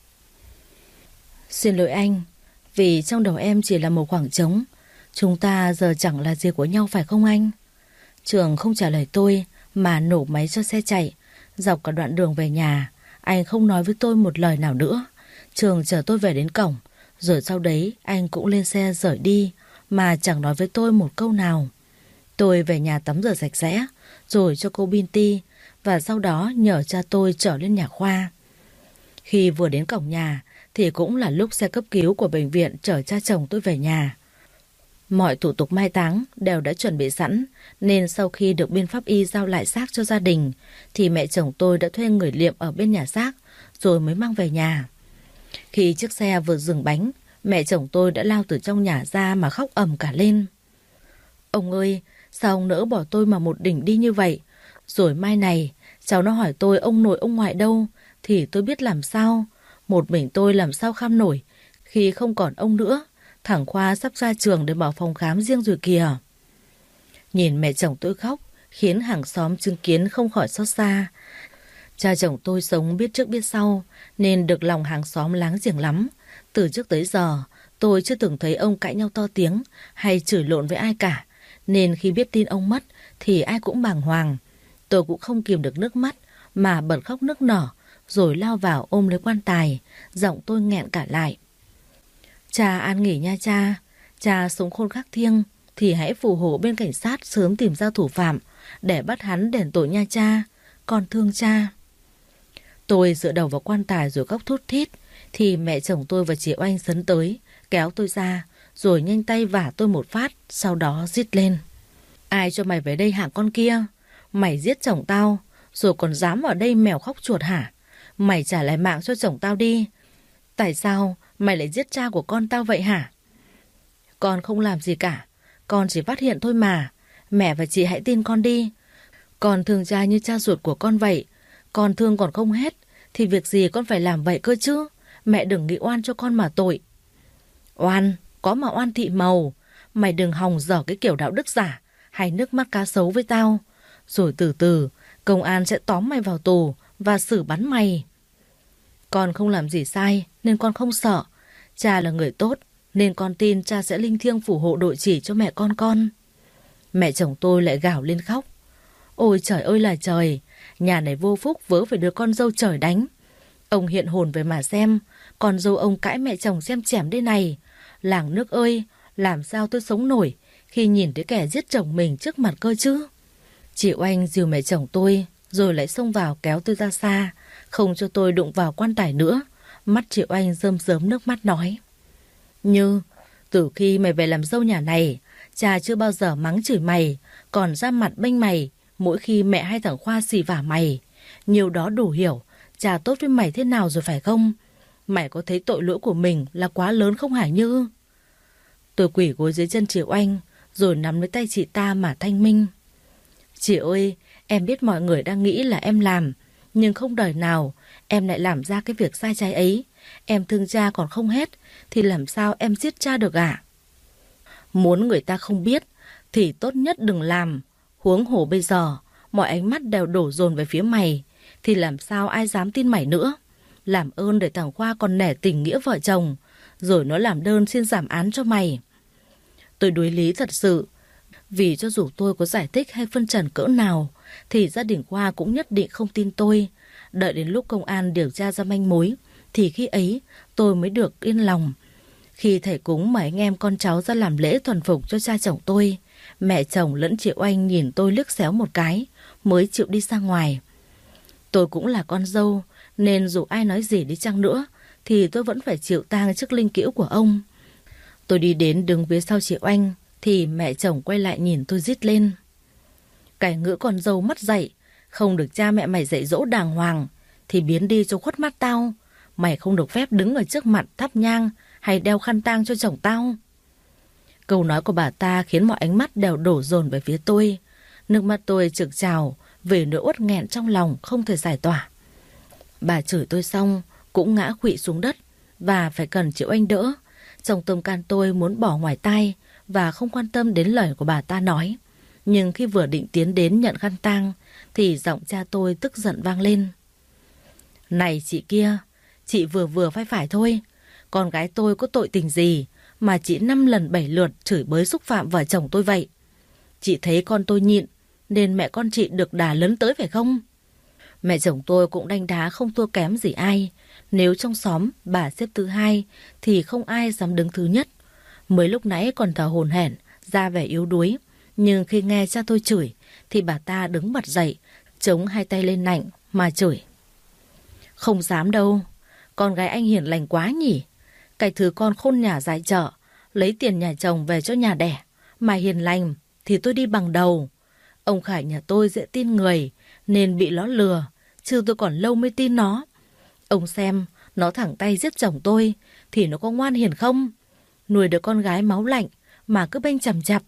Xin lỗi anh, vì trong đầu em chỉ là một khoảng trống. Chúng ta giờ chẳng là gì của nhau phải không anh? Trường không trả lời tôi mà nổ máy cho xe chạy. Dọc cả đoạn đường về nhà, anh không nói với tôi một lời nào nữa. Trường chở tôi về đến cổng, rồi sau đấy anh cũng lên xe rời đi mà chẳng nói với tôi một câu nào. Tôi về nhà tắm rửa sạch sẽ, rồi cho cô Binti, và sau đó nhờ cha tôi chở lên nhà khoa. Khi vừa đến cổng nhà thì cũng là lúc xe cấp cứu của bệnh viện chở cha chồng tôi về nhà. Mọi thủ tục mai táng đều đã chuẩn bị sẵn, nên sau khi được bên pháp y giao lại xác cho gia đình thì mẹ chồng tôi đã thuê người liệm ở bên nhà xác rồi mới mang về nhà. Khi chiếc xe vừa dừng bánh, mẹ chồng tôi đã lao từ trong nhà ra mà khóc ầm cả lên. Ông ơi, sao ông nỡ bỏ tôi mà một đỉnh đi như vậy? Rồi mai này cháu nó hỏi tôi ông nội ông ngoại đâu thì tôi biết làm sao. Một mình tôi làm sao kham nổi khi không còn ông nữa. Thằng Khoa sắp ra trường để mở phòng khám riêng rồi kìa. Nhìn mẹ chồng tôi khóc khiến hàng xóm chứng kiến không khỏi xót xa. Cha chồng tôi sống biết trước biết sau nên được lòng hàng xóm láng giềng lắm. Từ trước tới giờ tôi chưa từng thấy ông cãi nhau to tiếng hay chửi lộn với ai cả, nên khi biết tin ông mất thì ai cũng bàng hoàng. Tôi cũng không kìm được nước mắt mà bật khóc nức nở, rồi lao vào ôm lấy quan tài. Giọng tôi nghẹn cả lại. Cha an nghỉ nha cha. Cha sống khôn khắc thiêng thì hãy phù hộ bên cảnh sát sớm tìm ra thủ phạm để bắt hắn đền tội nha cha. Con thương cha. Tôi dựa đầu vào quan tài rồi khóc thút thít thì mẹ chồng tôi và chị Oanh sấn tới kéo tôi ra, rồi nhanh tay vả tôi một phát, sau đó rít lên: ai cho mày về đây hả con kia? Mày giết chồng tao rồi còn dám ở đây mèo khóc chuột hả? Mày trả lại mạng cho chồng tao đi. Tại sao mày lại giết cha của con tao vậy hả? Con không làm gì cả, con chỉ phát hiện thôi mà. Mẹ và chị hãy tin con đi. Con thương cha như cha ruột của con vậy. Con thương còn không hết thì việc gì con phải làm vậy cơ chứ? Mẹ đừng nghĩ oan cho con mà tội. Oan? Có mà oan thị màu. Mày đừng hòng dở cái kiểu đạo đức giả hay nước mắt cá sấu với tao. Rồi từ từ công an sẽ tóm mày vào tù và xử bắn mày. Con không làm gì sai nên con không sợ. Cha là người tốt nên con tin cha sẽ linh thiêng phù hộ độ chỉ cho mẹ con. Mẹ chồng tôi lại gào lên khóc. Ôi trời ơi là trời, nhà này vô phúc vớ phải đứa con dâu trời đánh. Ông hiện hồn về mà xem, con dâu ông cãi mẹ chồng xem chẻm đây này. Làng nước ơi, làm sao tôi sống nổi khi nhìn thấy kẻ giết chồng mình trước mặt cơ chứ? Chị Oanh dìu mẹ chồng tôi rồi lại xông vào kéo tôi ra xa, không cho tôi đụng vào quan tài nữa. Mắt chị Oanh rơm rớm nước mắt nói: Như, từ khi mày về làm dâu nhà này, cha chưa bao giờ mắng chửi mày, còn ra mặt bênh mày mỗi khi mẹ hay thằng Khoa xì vả mày. Nhiều đó đủ hiểu cha tốt với mày thế nào rồi phải không? Mày có thấy tội lỗi của mình là quá lớn không hả Như? Tôi quỳ gối dưới chân chị Oanh rồi nắm lấy tay chị ta mà thanh minh. Chị ơi, em biết mọi người đang nghĩ là em làm, nhưng không đời nào em lại làm ra cái việc sai trái ấy. Em thương cha còn không hết thì làm sao em giết cha được ạ? Muốn người ta không biết thì tốt nhất đừng làm. Huống hồ bây giờ mọi ánh mắt đều đổ dồn về phía mày thì làm sao ai dám tin mày nữa. Làm ơn để thằng Khoa còn nể tình nghĩa vợ chồng, rồi nó làm đơn xin giảm án cho mày. Tôi đuối lý thật sự, vì cho dù tôi có giải thích hay phân trần cỡ nào thì gia đình Khoa cũng nhất định không tin tôi. Đợi đến lúc công an điều tra ra manh mối thì khi ấy tôi mới được yên lòng. Khi thầy cúng mời anh em con cháu ra làm lễ thuần phục cho cha chồng tôi, mẹ chồng lẫn chị Oanh nhìn tôi liếc xéo một cái mới chịu đi ra ngoài. Tôi cũng là con dâu nên dù ai nói gì đi chăng nữa thì tôi vẫn phải chịu tang trước linh cữu của ông. Tôi đi đến đứng phía sau chị Oanh thì mẹ chồng quay lại nhìn tôi rít lên: Cái ngữ con dâu mất dạy, không được cha mẹ mày dạy dỗ đàng hoàng thì biến đi cho khuất mắt tao. Mày không được phép đứng ở trước mặt thắp nhang hay đeo khăn tang cho chồng tao. Câu nói của bà ta khiến mọi ánh mắt đều đổ dồn về phía tôi. Nước mắt tôi trực trào vì nỗi uất nghẹn trong lòng không thể giải tỏa. Bà chửi tôi xong cũng ngã khuỵu xuống đất và phải cần chịu anh đỡ. Trong tâm can tôi muốn bỏ ngoài tai và không quan tâm đến lời của bà ta nói. Nhưng khi vừa định tiến đến nhận khăn tang thì giọng cha tôi tức giận vang lên. Này chị kia, chị vừa vừa phải thôi. Con gái tôi có tội tình gì mà chị 5 lần 7 lượt chửi bới xúc phạm vợ chồng tôi vậy? Chị thấy con tôi nhịn nên mẹ con chị được đà lớn tới phải không? Mẹ chồng tôi cũng đanh đá không thua kém gì ai. Nếu trong xóm bà xếp thứ hai thì không ai dám đứng thứ nhất. Mới lúc nãy còn thở hổn hển, ra vẻ yếu đuối. Nhưng khi nghe cha tôi chửi thì bà ta đứng bật dậy, chống hai tay lên nạnh mà chửi. Không dám đâu, con gái anh hiền lành quá nhỉ. Cái thứ con khôn nhà dại chợ, lấy tiền nhà chồng về cho nhà đẻ. Mà hiền lành thì tôi đi bằng đầu. Ông Khải nhà tôi dễ tin người nên bị nó lừa, chứ tôi còn lâu mới tin nó. Ông xem, nó thẳng tay giết chồng tôi thì nó có ngoan hiền không? Nuôi đứa con gái máu lạnh mà cứ bênh chằm chặp.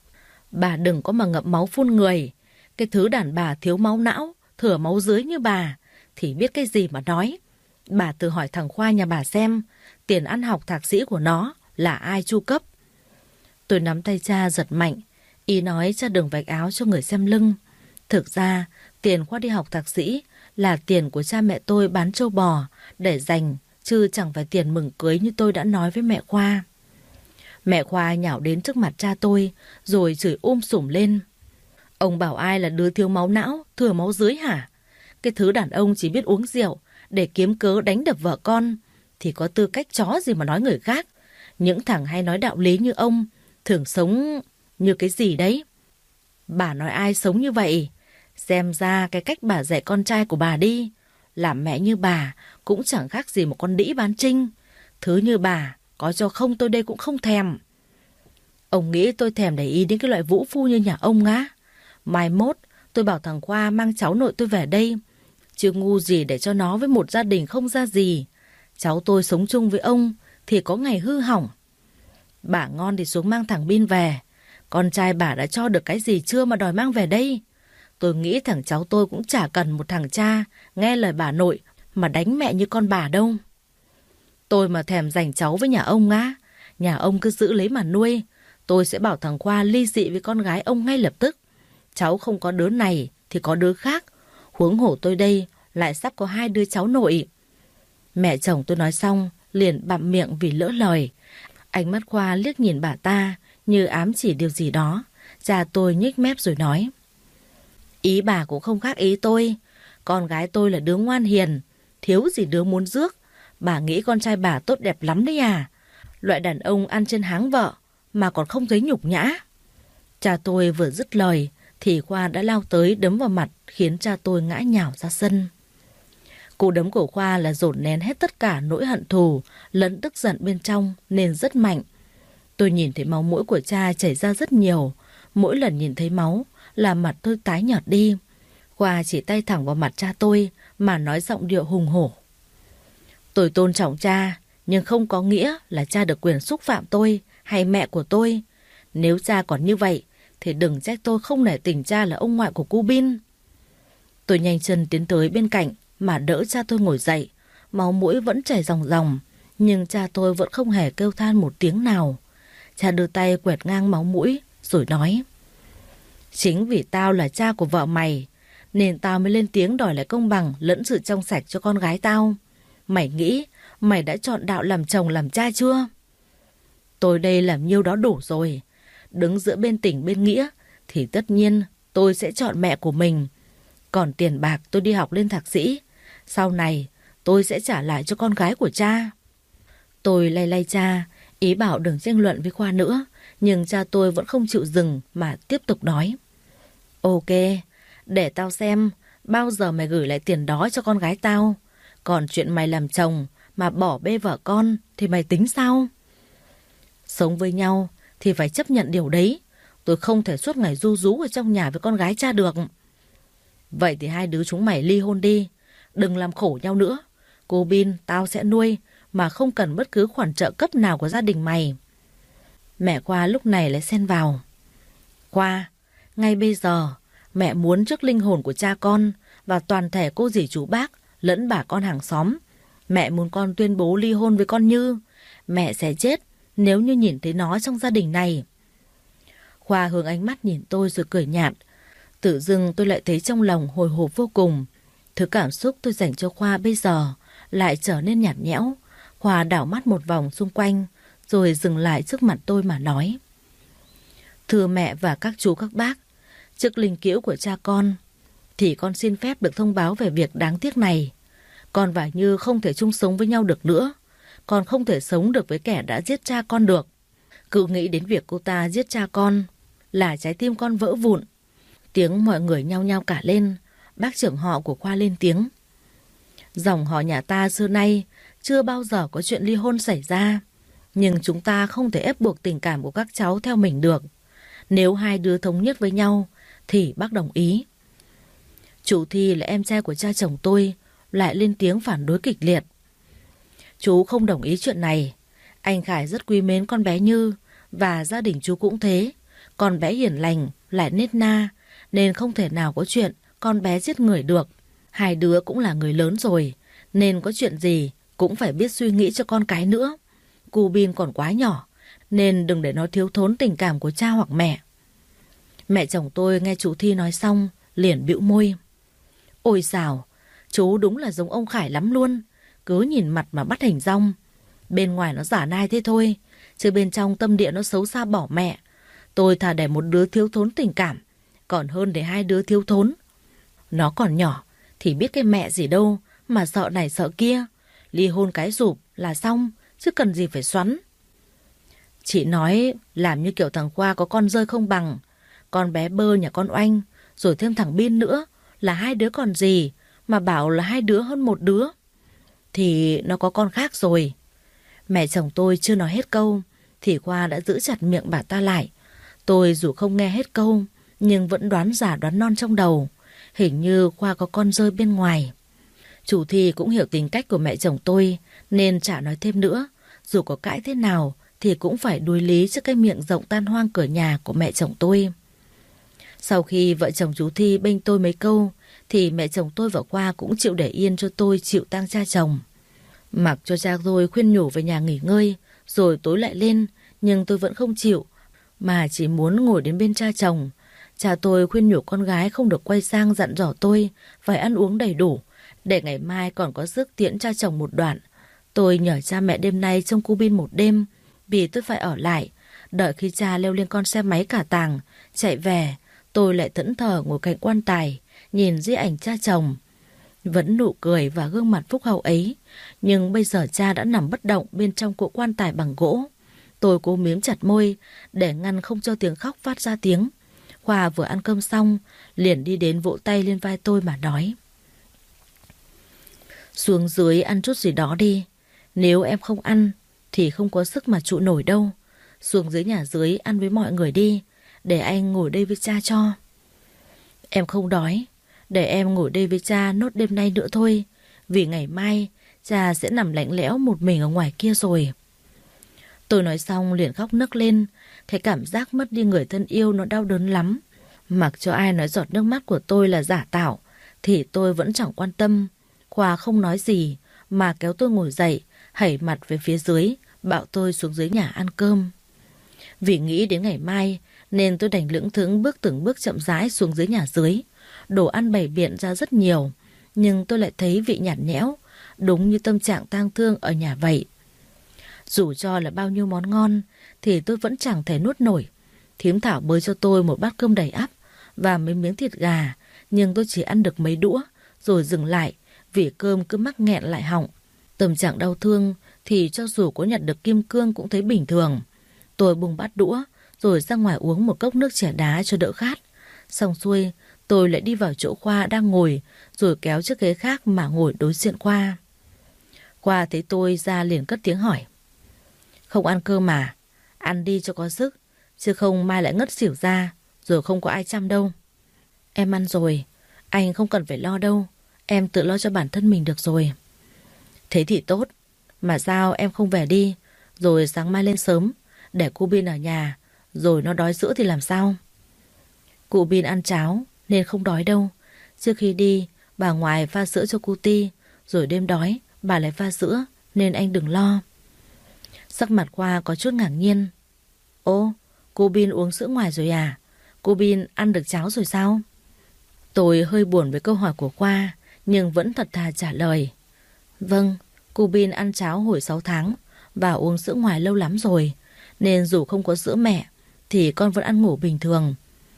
Bà đừng có mà ngậm máu phun người. Cái thứ đàn bà thiếu máu não, thừa máu dưới như bà thì biết cái gì mà nói. Bà tự hỏi thằng Khoa nhà bà xem, tiền ăn học thạc sĩ của nó là ai chu cấp. Tôi nắm tay cha giật mạnh, ý nói cha đừng vạch áo cho người xem lưng. Thực ra, tiền Khoa đi học thạc sĩ là tiền của cha mẹ tôi bán trâu bò để dành, chứ chẳng phải tiền mừng cưới như tôi đã nói với mẹ Khoa. Mẹ Khoa nhào đến trước mặt cha tôi rồi chửi sủm lên. Ông bảo ai là đứa thiếu máu não, thừa máu dưới hả? Cái thứ đàn ông chỉ biết uống rượu để kiếm cớ đánh đập vợ con thì có tư cách chó gì mà nói người khác. Những thằng hay nói đạo lý như ông thường sống như cái gì đấy. Bà nói ai sống như vậy? Xem ra cái cách bà dạy con trai của bà đi. Làm mẹ như bà cũng chẳng khác gì một con đĩ bán trinh. Thứ như bà có cho không tôi đây cũng không thèm. Ông nghĩ tôi thèm để ý đến cái loại vũ phu như nhà ông á? Mai mốt tôi bảo thằng Khoa mang cháu nội tôi về đây. Chứ ngu gì để cho nó với một gia đình không ra gì. Cháu tôi sống chung với ông thì có ngày hư hỏng. Bà ngon thì xuống mang thằng Bin về. Con trai bà đã cho được cái gì chưa mà đòi mang về đây? Tôi nghĩ thằng cháu tôi cũng chả cần một thằng cha nghe lời bà nội mà đánh mẹ như con bà đâu. Tôi mà thèm giành cháu với nhà ông á, nhà ông cứ giữ lấy mà nuôi. Tôi sẽ bảo thằng Khoa ly dị với con gái ông ngay lập tức. Cháu không có đứa này thì có đứa khác. Huống hổ tôi đây lại sắp có 2 đứa cháu nội. Mẹ chồng tôi nói xong liền bặm miệng vì lỡ lời. Ánh mắt Khoa liếc nhìn bà ta như ám chỉ điều gì đó. Cha tôi nhếch mép rồi nói. Ý bà cũng không khác ý tôi. Con gái tôi là đứa ngoan hiền, thiếu gì đứa muốn rước. Bà nghĩ con trai bà tốt đẹp lắm đấy à? Loại đàn ông ăn trên háng vợ mà còn không thấy nhục nhã. Cha tôi vừa dứt lời thì Khoa đã lao tới đấm vào mặt khiến cha tôi ngã nhào ra sân. Cú đấm của Khoa là dồn nén hết tất cả nỗi hận thù lẫn tức giận bên trong nên rất mạnh. Tôi nhìn thấy máu mũi của cha chảy ra rất nhiều. Mỗi lần nhìn thấy máu là mặt tôi tái nhợt đi. Khoa chỉ tay thẳng vào mặt cha tôi mà nói giọng điệu hùng hổ. Tôi tôn trọng cha, nhưng không có nghĩa là cha được quyền xúc phạm tôi hay mẹ của tôi. Nếu cha còn như vậy thì đừng trách tôi không nể tình cha là ông ngoại của cô Bin. Tôi nhanh chân tiến tới bên cạnh mà đỡ cha tôi ngồi dậy. Máu mũi vẫn chảy ròng ròng, nhưng cha tôi vẫn không hề kêu than một tiếng nào. Cha đưa tay quẹt ngang máu mũi rồi nói. Chính vì tao là cha của vợ mày nên tao mới lên tiếng đòi lại công bằng lẫn sự trong sạch cho con gái tao. Mày nghĩ mày đã chọn đạo làm chồng làm cha chưa? Tôi đây làm nhiêu đó đủ rồi. Đứng giữa bên tình bên nghĩa thì tất nhiên tôi sẽ chọn mẹ của mình. Còn tiền bạc tôi đi học lên thạc sĩ, sau này tôi sẽ trả lại cho con gái của cha. Tôi lay lay cha, ý bảo đừng tranh luận với Khoa nữa. Nhưng cha tôi vẫn không chịu dừng mà tiếp tục nói. Ok, để tao xem bao giờ mày gửi lại tiền đó cho con gái tao. Còn chuyện mày làm chồng mà bỏ bê vợ con thì mày tính sao? Sống với nhau thì phải chấp nhận điều đấy. Tôi không thể suốt ngày ru rú ở trong nhà với con gái cha được. Vậy thì 2 đứa chúng mày ly hôn đi. Đừng làm khổ nhau nữa. Cô Bin, tao sẽ nuôi mà không cần bất cứ khoản trợ cấp nào của gia đình mày. Mẹ Khoa lúc này lại xen vào. Khoa, ngay bây giờ mẹ muốn trước linh hồn của cha con và toàn thể cô dì chú bác lẫn bà con hàng xóm, mẹ muốn con tuyên bố ly hôn với con Như. Mẹ sẽ chết nếu như nhìn thấy nó trong gia đình này. Khoa hướng ánh mắt nhìn tôi rồi cười nhạt. Tự dưng tôi lại thấy trong lòng hồi hộp vô cùng. Thứ cảm xúc tôi dành cho Khoa bây giờ lại trở nên nhạt nhẽo. Khoa đảo mắt một vòng xung quanh rồi dừng lại trước mặt tôi mà nói. Thưa mẹ và các chú các bác, trước linh cữu của cha con thì con xin phép được thông báo về việc đáng tiếc này. Con và Như không thể chung sống với nhau được nữa. Con không thể sống được với kẻ đã giết cha con được. Cứ nghĩ đến việc cô ta giết cha con là trái tim con vỡ vụn. Tiếng mọi người nhao nhao cả lên. Bác trưởng họ của Khoa lên tiếng. Dòng họ nhà ta xưa nay chưa bao giờ có chuyện ly hôn xảy ra. Nhưng chúng ta không thể ép buộc tình cảm của các cháu theo mình được. Nếu hai đứa thống nhất với nhau thì bác đồng ý. Chú Thi là em trai của cha chồng tôi lại lên tiếng phản đối kịch liệt. Chú không đồng ý chuyện này. Anh Khải rất quý mến con bé Như và gia đình chú cũng thế. Con bé hiền lành lại nết na nên không thể nào có chuyện con bé giết người được. Hai đứa cũng là người lớn rồi nên có chuyện gì cũng phải biết suy nghĩ cho con cái nữa. Cô Bin còn quá nhỏ nên đừng để nó thiếu thốn tình cảm của cha hoặc mẹ. Mẹ chồng tôi nghe chú Thi nói xong liền bĩu môi. Ôi dào, chú đúng là giống ông Khải lắm luôn. Cứ nhìn mặt mà bắt hình dong. Bên ngoài nó giả nai thế thôi, chứ bên trong tâm địa nó xấu xa bỏ mẹ. Tôi thà để một đứa thiếu thốn tình cảm còn hơn để hai đứa thiếu thốn. Nó còn nhỏ thì biết cái mẹ gì đâu mà sợ này sợ kia. Ly hôn cái rụp là xong, chứ cần gì phải xoắn. Chị nói làm như kiểu thằng Khoa có con rơi không bằng. Con bé Bơ nhà con Oanh rồi thêm thằng Bin nữa là hai đứa còn gì mà bảo là hai đứa hơn một đứa. Thì nó có con khác rồi. Mẹ chồng tôi chưa nói hết câu thì Khoa đã giữ chặt miệng bà ta lại. Tôi dù không nghe hết câu nhưng vẫn đoán giả đoán non trong đầu. Hình như Khoa có con rơi bên ngoài. Chủ Thi cũng hiểu tính cách của mẹ chồng tôi nên chả nói thêm nữa. Dù có cãi thế nào thì cũng phải đối lý trước cái miệng rộng tan hoang cửa nhà của mẹ chồng tôi. Sau khi vợ chồng chú Thi bênh tôi mấy câu thì mẹ chồng tôi và Khoa cũng chịu để yên cho tôi chịu tang cha chồng. Mặc cho cha tôi khuyên nhủ về nhà nghỉ ngơi rồi tối lại lên, nhưng tôi vẫn không chịu mà chỉ muốn ngồi đến bên cha chồng. Cha tôi khuyên nhủ con gái không được quay sang dặn dò tôi phải ăn uống đầy đủ để ngày mai còn có sức tiễn cha chồng một đoạn. Tôi nhờ cha mẹ đêm nay trông cô Bin một đêm vì tôi phải ở lại. Đợi khi cha leo lên con xe máy cả tàng chạy về, tôi lại thẫn thờ ngồi cạnh quan tài nhìn di ảnh cha chồng. Vẫn nụ cười và gương mặt phúc hậu ấy, nhưng bây giờ cha đã nằm bất động bên trong cỗ quan tài bằng gỗ. Tôi cố miếm chặt môi để ngăn không cho tiếng khóc phát ra tiếng. Khoa vừa ăn cơm xong liền đi đến vỗ tay lên vai tôi mà nói. Xuống dưới ăn chút gì đó đi. Nếu em không ăn thì không có sức mà trụ nổi đâu. Xuống dưới nhà dưới ăn với mọi người đi, để anh ngồi đây với cha cho. Em không đói, để em ngồi đây với cha nốt đêm nay nữa thôi. Vì ngày mai cha sẽ nằm lạnh lẽo một mình ở ngoài kia rồi. Tôi nói xong liền khóc nấc lên. Cái cảm giác mất đi người thân yêu nó đau đớn lắm. Mặc cho ai nói giọt nước mắt của tôi là giả tạo thì tôi vẫn chẳng quan tâm. Khoa không nói gì mà kéo tôi ngồi dậy, hẩy mặt về phía dưới, bảo tôi xuống dưới nhà ăn cơm. Vì nghĩ đến ngày mai nên tôi đành lững thững bước từng bước chậm rãi xuống dưới nhà dưới. Đồ ăn bày biện ra rất nhiều, nhưng tôi lại thấy vị nhạt nhẽo, đúng như tâm trạng tang thương ở nhà vậy. Dù cho là bao nhiêu món ngon thì tôi vẫn chẳng thể nuốt nổi. Thím Thảo bới cho tôi một bát cơm đầy ắp và mấy miếng thịt gà, nhưng tôi chỉ ăn được mấy đũa rồi dừng lại vì cơm cứ mắc nghẹn lại họng. Tâm trạng đau thương thì cho dù có nhặt được kim cương cũng thấy bình thường. Tôi buông bát đũa rồi ra ngoài uống một cốc nước chè đá cho đỡ khát. Xong xuôi tôi lại đi vào chỗ Khoa đang ngồi rồi kéo chiếc ghế khác mà ngồi đối diện Khoa. Khoa thấy tôi ra liền cất tiếng hỏi. Không ăn cơm mà, ăn đi cho có sức, chứ không mai lại ngất xỉu ra rồi không có ai chăm đâu. Em ăn rồi, anh không cần phải lo đâu, em tự lo cho bản thân mình được rồi. Thế thì tốt. Mà sao em không về đi, rồi sáng mai lên sớm, để cô Bin ở nhà, rồi nó đói sữa thì làm sao? Cụ Bin ăn cháo nên không đói đâu. Trước khi đi, bà ngoại pha sữa cho cô Ti, rồi đêm đói bà lại pha sữa, nên anh đừng lo. Sắc mặt Khoa có chút ngạc nhiên. Ô, cô Bin uống sữa ngoài rồi à? Cô Bin ăn được cháo rồi sao? Tôi hơi buồn với câu hỏi của Khoa, nhưng vẫn thật thà trả lời. Vâng, cô Bin ăn cháo hồi 6 tháng và uống sữa ngoài lâu lắm rồi, nên dù không có sữa mẹ thì con vẫn ăn ngủ bình thường.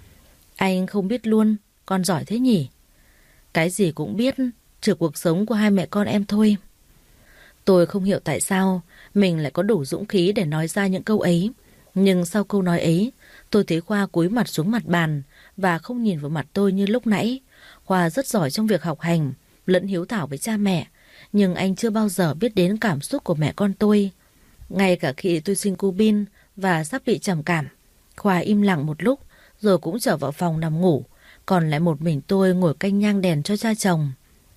Anh không biết luôn, con giỏi thế nhỉ? Cái gì cũng biết, trừ cuộc sống của hai mẹ con em thôi. Tôi không hiểu tại sao mình lại có đủ dũng khí để nói ra những câu ấy. Nhưng sau câu nói ấy, tôi thấy Khoa cúi mặt xuống mặt bàn và không nhìn vào mặt tôi như lúc nãy. Khoa rất giỏi trong việc học hành, lẫn hiếu thảo với cha mẹ, nhưng anh chưa bao giờ biết đến cảm xúc của mẹ con tôi. Ngay cả khi tôi sinh cô Bin và sắp bị trầm cảm, Khoa im lặng một lúc rồi cũng trở vào phòng nằm ngủ, còn lại một mình tôi ngồi canh nhang đèn cho cha chồng.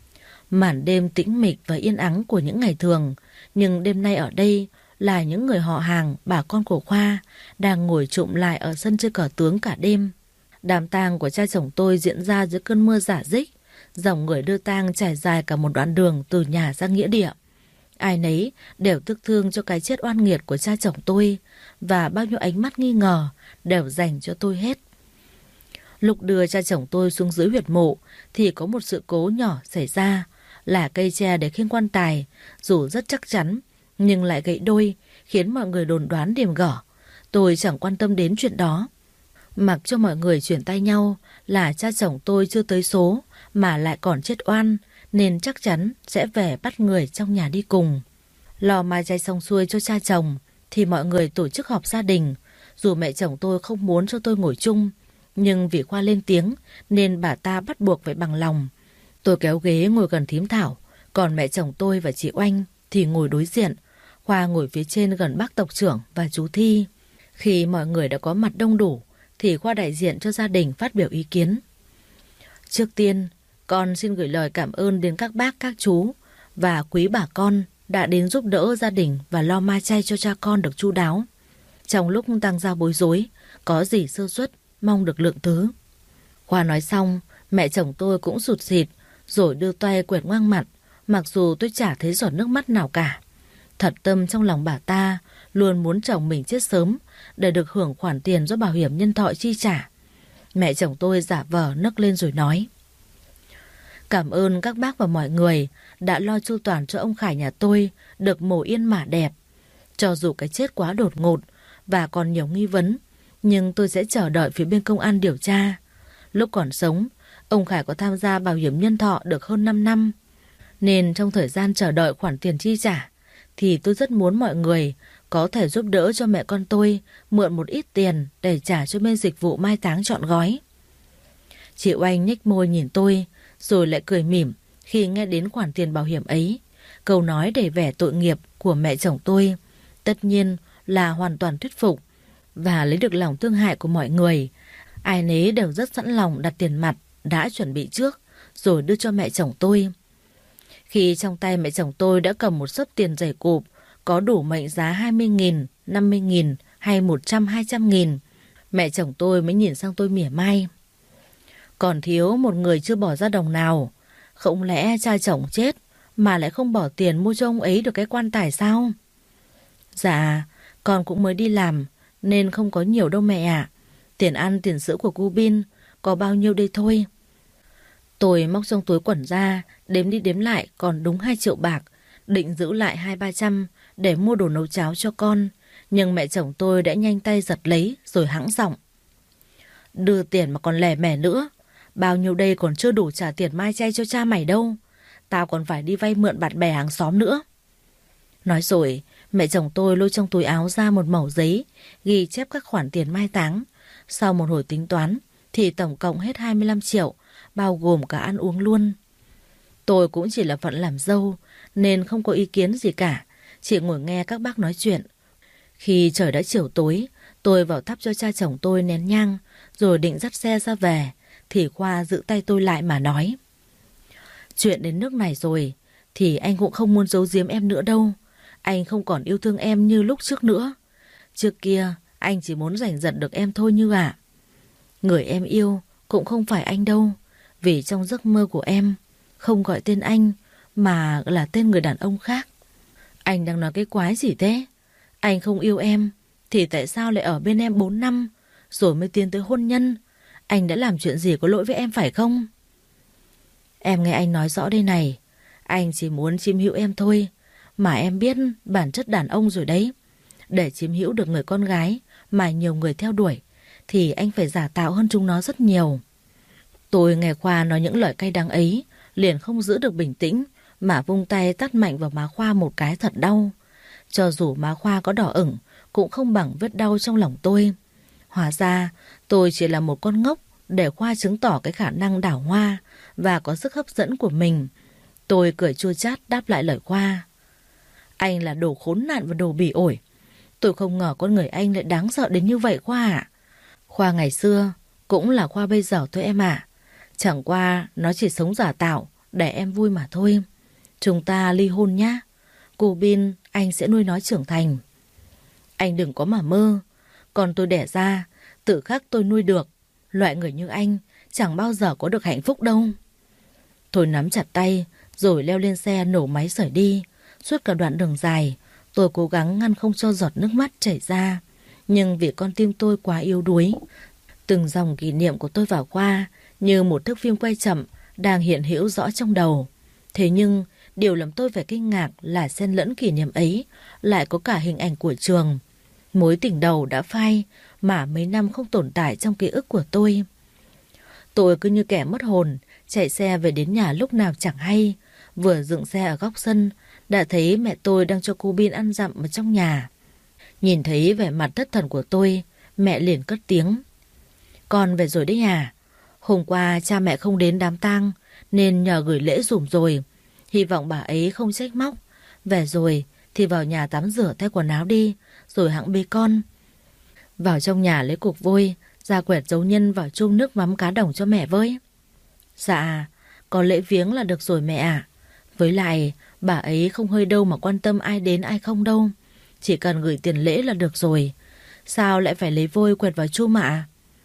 Màn đêm tĩnh mịch và yên ắng của những ngày thường, nhưng đêm nay ở đây là những người họ hàng, bà con của Khoa đang ngồi chụm lại ở sân chơi cờ tướng cả đêm. Đám tang của cha chồng tôi diễn ra dưới cơn mưa rả rích, dòng người đưa tang trải dài cả một đoạn đường từ nhà ra nghĩa địa. Ai nấy đều tiếc thương cho cái chết oan nghiệt của cha chồng tôi, và bao nhiêu ánh mắt nghi ngờ đều dành cho tôi hết. Lúc đưa cha chồng tôi xuống dưới huyệt mộ thì có một sự cố nhỏ xảy ra, là cây tre để khiêng quan tài, dù rất chắc chắn nhưng lại gãy đôi, khiến mọi người đồn đoán điềm gở. Tôi chẳng quan tâm đến chuyện đó, mặc cho mọi người chuyển tay nhau là cha chồng tôi chưa tới số mà lại còn chết oan, nên chắc chắn sẽ về bắt người trong nhà đi cùng. Lò mai chay xong xuôi cho cha chồng thì mọi người tổ chức họp gia đình. Dù mẹ chồng tôi không muốn cho tôi ngồi chung, nhưng vì Khoa lên tiếng nên bà ta bắt buộc phải bằng lòng. Tôi kéo ghế ngồi gần thím Thảo, còn mẹ chồng tôi và chị Oanh thì ngồi đối diện. Khoa ngồi phía trên gần bác tộc trưởng và chú Thi. Khi mọi người đã có mặt đông đủ thì Khoa đại diện cho gia đình phát biểu ý kiến. Trước tiên, con xin gửi lời cảm ơn đến các bác, các chú và quý bà con đã đến giúp đỡ gia đình và lo ma chay cho cha con được chu đáo. Trong lúc tang gia bối rối, có gì sơ suất mong được lượng thứ. Khoa nói xong, mẹ chồng tôi cũng sụt sịt rồi đưa tay quẹt ngoang mặt, mặc dù tôi chả thấy giọt nước mắt nào cả. Thật tâm trong lòng bà ta luôn muốn chồng mình chết sớm để được hưởng khoản tiền do bảo hiểm nhân thọ chi trả. Mẹ chồng tôi giả vờ nấc lên rồi nói: Cảm ơn các bác và mọi người đã lo chu toàn cho ông Khải nhà tôi được mồ yên mả đẹp. Cho dù cái chết quá đột ngột và còn nhiều nghi vấn, nhưng tôi sẽ chờ đợi phía bên công an điều tra. Lúc còn sống, ông Khải có tham gia bảo hiểm nhân thọ được hơn 5 năm. Nên trong thời gian chờ đợi khoản tiền chi trả thì tôi rất muốn mọi người có thể giúp đỡ cho mẹ con tôi mượn một ít tiền để trả cho bên dịch vụ mai táng trọn gói. Chị Oanh nhếch môi nhìn tôi rồi lại cười mỉm khi nghe đến khoản tiền bảo hiểm ấy. Câu nói đầy vẻ tội nghiệp của mẹ chồng tôi tất nhiên là hoàn toàn thuyết phục và lấy được lòng thương hại của mọi người. Ai nấy đều rất sẵn lòng đặt tiền mặt đã chuẩn bị trước rồi đưa cho mẹ chồng tôi. Khi trong tay mẹ chồng tôi đã cầm một xấp tiền dày cộp có đủ mệnh giá 20.000, 50.000 hay 100, 200.000, mẹ chồng tôi mới nhìn sang tôi mỉa mai. Còn thiếu một người chưa bỏ ra đồng nào. Không lẽ cha chồng chết mà lại không bỏ tiền mua cho ông ấy được cái quan tài sao? Dạ, con cũng mới đi làm nên không có nhiều đâu mẹ ạ. Tiền ăn tiền sữa của cô Bin có bao nhiêu đây thôi. Tôi móc trong túi quần ra, đếm đi đếm lại còn đúng 2 triệu bạc, định giữ lại 200-300 để mua đồ nấu cháo cho con. Nhưng mẹ chồng tôi đã nhanh tay giật lấy rồi hẵng giọng: Đưa tiền mà còn lẻ mẻ nữa, bao nhiêu đây còn chưa đủ trả tiền mai chay cho cha mày đâu. Tao còn phải đi vay mượn bạn bè hàng xóm nữa. Nói rồi, mẹ chồng tôi lôi trong túi áo ra một mẩu giấy ghi chép các khoản tiền mai táng. Sau một hồi tính toán thì tổng cộng hết 25 triệu, bao gồm cả ăn uống luôn. Tôi cũng chỉ là phận làm dâu nên không có ý kiến gì cả, chỉ ngồi nghe các bác nói chuyện. Khi trời đã chiều tối, tôi vào thắp cho cha chồng tôi nén nhang rồi định dắt xe ra về thì Khoa giữ tay tôi lại mà nói: Chuyện đến nước này rồi, thì anh cũng không muốn giấu giếm em nữa đâu. Anh không còn yêu thương em như lúc trước nữa. Trước kia anh chỉ muốn giành giật được em thôi Như ạ. Người em yêu cũng không phải anh đâu. Vì trong giấc mơ của em không gọi tên anh mà là tên người đàn ông khác. Anh đang nói cái quái gì thế? Anh không yêu em thì tại sao lại ở bên em 4 năm rồi mới tiến tới hôn nhân? Anh đã làm chuyện gì có lỗi với em phải không? Em nghe anh nói rõ đây này. Anh chỉ muốn chiếm hữu em thôi. Mà em biết bản chất đàn ông rồi đấy. Để chiếm hữu được người con gái mà nhiều người theo đuổi thì anh phải giả tạo hơn chúng nó rất nhiều. Tôi nghe Khoa nói những lời cay đắng ấy, liền không giữ được bình tĩnh mà vung tay tát mạnh vào má Khoa một cái thật đau. Cho dù má Khoa có đỏ ửng cũng không bằng vết đau trong lòng tôi. Hóa ra tôi chỉ là một con ngốc để Khoa chứng tỏ cái khả năng đảo hoa và có sức hấp dẫn của mình. Tôi cười chua chát đáp lại lời Khoa. Anh là đồ khốn nạn và đồ bỉ ổi. Tôi không ngờ con người anh lại đáng sợ đến như vậy Khoa ạ. Khoa ngày xưa cũng là Khoa bây giờ thôi em ạ. Chẳng qua nó chỉ sống giả tạo để em vui mà thôi. Chúng ta ly hôn nhá. Cô Bin anh sẽ nuôi nó trưởng thành. Anh đừng có mà mơ. Còn tôi đẻ ra tự khắc tôi nuôi được. Loại người như anh chẳng bao giờ có được hạnh phúc đâu. Tôi nắm chặt tay rồi leo lên xe nổ máy rời đi. Suốt cả đoạn đường dài tôi cố gắng ngăn không cho giọt nước mắt chảy ra. Nhưng vì con tim tôi quá yếu đuối, từng dòng kỷ niệm của tôi vào Khoa như một thước phim quay chậm đang hiện hữu rõ trong đầu. Thế nhưng điều làm tôi phải kinh ngạc là xen lẫn kỷ niệm ấy lại có cả hình ảnh của Trường. Mối tình đầu đã phai mà mấy năm không tồn tại trong ký ức của tôi. Tôi cứ như kẻ mất hồn, chạy xe về đến nhà lúc nào chẳng hay. Vừa dựng xe ở góc sân, đã thấy mẹ tôi đang cho cô Bin ăn dặm ở trong nhà. Nhìn thấy vẻ mặt thất thần của tôi, mẹ liền cất tiếng. Con về rồi đấy à? Hôm qua cha mẹ không đến đám tang nên nhờ gửi lễ giùm rồi. Hy vọng bà ấy không trách móc. Về rồi thì vào nhà tắm rửa thay quần áo đi, rồi hẵng bế con. Vào trong nhà lấy cục vôi, ra quẹt dấu nhân vào chung nước mắm cá đồng cho mẹ với. Dạ, có lễ viếng là được rồi mẹ ạ. Với lại, bà ấy không hơi đâu mà quan tâm ai đến ai không đâu. Chỉ cần gửi tiền lễ là được rồi. Sao lại phải lấy vôi quẹt vào chum ạ?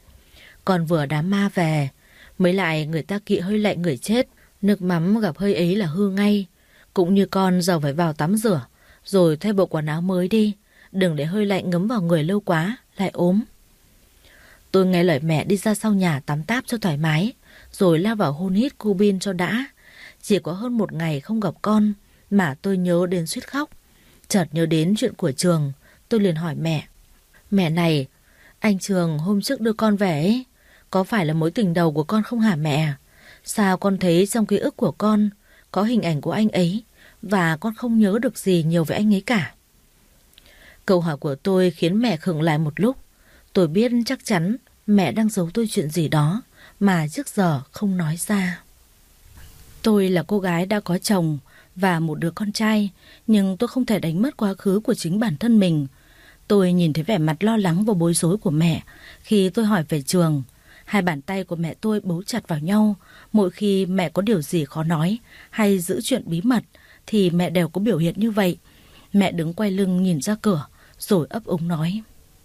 Con vừa đám ma về. Mới lại người ta kỵ hơi lạnh người chết. Nước mắm gặp hơi ấy là hư ngay. Cũng như con giờ phải vào tắm rửa, rồi thay bộ quần áo mới đi. Đừng để hơi lạnh ngấm vào người lâu quá, lại ốm. Tôi nghe lời mẹ đi ra sau nhà tắm táp cho thoải mái, rồi lao vào hôn hít cô Bin cho đã. Chỉ có hơn một ngày không gặp con mà tôi nhớ đến suýt khóc. Chợt nhớ đến chuyện của Trường, tôi liền hỏi mẹ. Mẹ này, anh Trường hôm trước đưa con về ấy, có phải là mối tình đầu của con không hả mẹ? Sao con thấy trong ký ức của con có hình ảnh của anh ấy và con không nhớ được gì nhiều về anh ấy cả? Câu hỏi của tôi khiến mẹ khựng lại một lúc. Tôi biết chắc chắn mẹ đang giấu tôi chuyện gì đó mà trước giờ không nói ra. Tôi là cô gái đã có chồng và một đứa con trai, nhưng tôi không thể đánh mất quá khứ của chính bản thân mình. Tôi nhìn thấy vẻ mặt lo lắng và bối rối của mẹ khi tôi hỏi về Trường. Hai bàn tay của mẹ tôi bấu chặt vào nhau. Mỗi khi mẹ có điều gì khó nói hay giữ chuyện bí mật thì mẹ đều có biểu hiện như vậy. Mẹ đứng quay lưng nhìn ra cửa rồi ấp úng nói.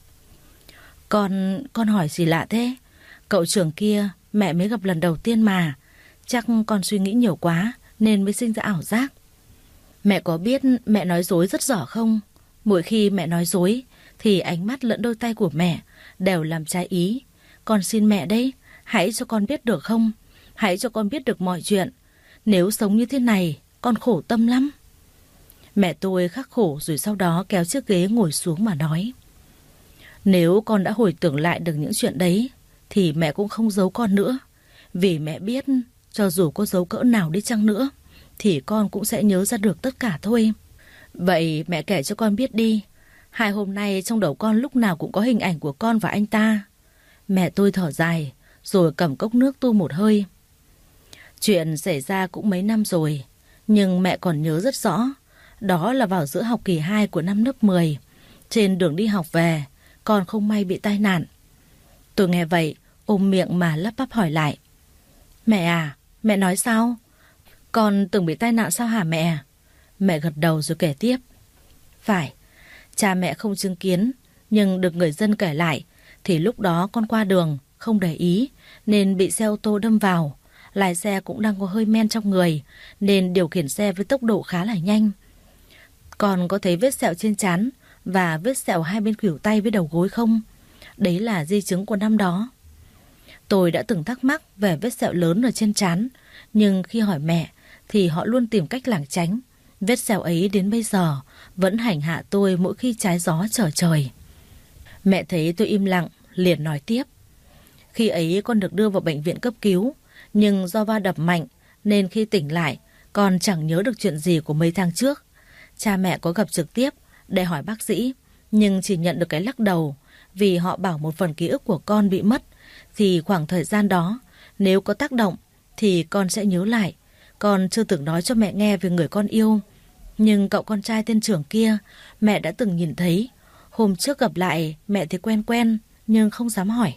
Con hỏi gì lạ thế? Cậu Trường kia mẹ mới gặp lần đầu tiên mà. Chắc con suy nghĩ nhiều quá nên mới sinh ra ảo giác. Mẹ có biết mẹ nói dối rất dở không? Mỗi khi mẹ nói dối thì ánh mắt lẫn đôi tay của mẹ đều làm trái ý. Con xin mẹ đấy, hãy cho con biết được không? Hãy cho con biết được mọi chuyện. Nếu sống như thế này, con khổ tâm lắm. Mẹ tôi khắc khổ rồi sau đó kéo chiếc ghế ngồi xuống mà nói. Nếu con đã hồi tưởng lại được những chuyện đấy thì mẹ cũng không giấu con nữa. Vì mẹ biết cho dù có giấu cỡ nào đi chăng nữa thì con cũng sẽ nhớ ra được tất cả thôi. Vậy mẹ kể cho con biết đi. 2 hôm nay trong đầu con lúc nào cũng có hình ảnh của con và anh ta. Mẹ tôi thở dài rồi cầm cốc nước tu một hơi. Chuyện xảy ra cũng mấy năm rồi, nhưng mẹ còn nhớ rất rõ. Đó là vào giữa học kỳ 2 của năm lớp 10. Trên đường đi học về, con không may bị tai nạn. Tôi nghe vậy, ôm miệng mà lắp bắp hỏi lại. Mẹ à, mẹ nói sao? Con từng bị tai nạn sao hả mẹ? Mẹ gật đầu rồi kể tiếp. Phải, cha mẹ không chứng kiến, nhưng được người dân kể lại thì lúc đó con qua đường không để ý nên bị xe ô tô đâm vào. Lái xe cũng đang có hơi men trong người nên điều khiển xe với tốc độ khá là nhanh. Con có thấy vết sẹo trên trán và vết sẹo hai bên khuỷu tay với đầu gối không? Đấy là di chứng của năm đó. Tôi đã từng thắc mắc về vết sẹo lớn ở trên trán, nhưng khi hỏi mẹ thì họ luôn tìm cách lảng tránh. Vết sẹo ấy đến bây giờ vẫn hành hạ tôi mỗi khi trái gió trở trời. Mẹ thấy tôi im lặng, liền nói tiếp. Khi ấy con được đưa vào bệnh viện cấp cứu, nhưng do va đập mạnh nên khi tỉnh lại con chẳng nhớ được chuyện gì của mấy tháng trước. Cha mẹ có gặp trực tiếp để hỏi bác sĩ, nhưng chỉ nhận được cái lắc đầu, vì họ bảo một phần ký ức của con bị mất, thì khoảng thời gian đó nếu có tác động thì con sẽ nhớ lại. Con chưa từng nói cho mẹ nghe về người con yêu, nhưng cậu con trai tên Trưởng kia mẹ đã từng nhìn thấy. Hôm trước gặp lại mẹ thấy quen quen nhưng không dám hỏi.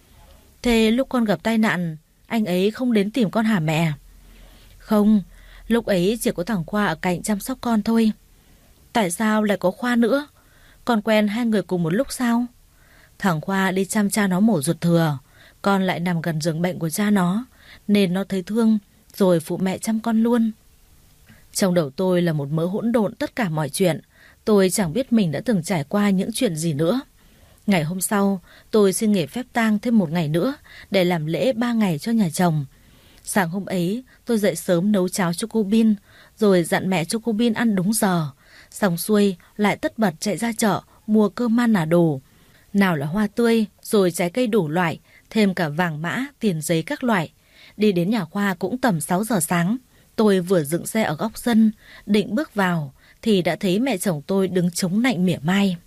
Thế lúc con gặp tai nạn, anh ấy không đến tìm con hả mẹ? Không, lúc ấy chỉ có thằng Khoa ở cạnh chăm sóc con thôi. Tại sao lại có Khoa nữa? Con quen hai người cùng một lúc sao? Thằng Khoa đi chăm cha nó mổ ruột thừa, con lại nằm gần giường bệnh của cha nó, nên nó thấy thương rồi phụ mẹ chăm con luôn. Trong đầu tôi là một mớ hỗn độn tất cả mọi chuyện. Tôi chẳng biết mình đã từng trải qua những chuyện gì nữa. Ngày hôm sau, tôi xin nghỉ phép tang thêm một ngày nữa để làm lễ 3 ngày cho nhà chồng. Sáng hôm ấy, tôi dậy sớm nấu cháo cho cô Bin, rồi dặn mẹ cho cô Bin ăn đúng giờ. Xong xuôi, lại tất bật chạy ra chợ, mua cơm man nả đồ. Nào là hoa tươi, rồi trái cây đủ loại, thêm cả vàng mã, tiền giấy các loại. Đi đến nhà Khoa cũng tầm 6 giờ sáng. Tôi vừa dựng xe ở góc sân, định bước vào, thì đã thấy mẹ chồng tôi đứng chống nạnh mỉa mai.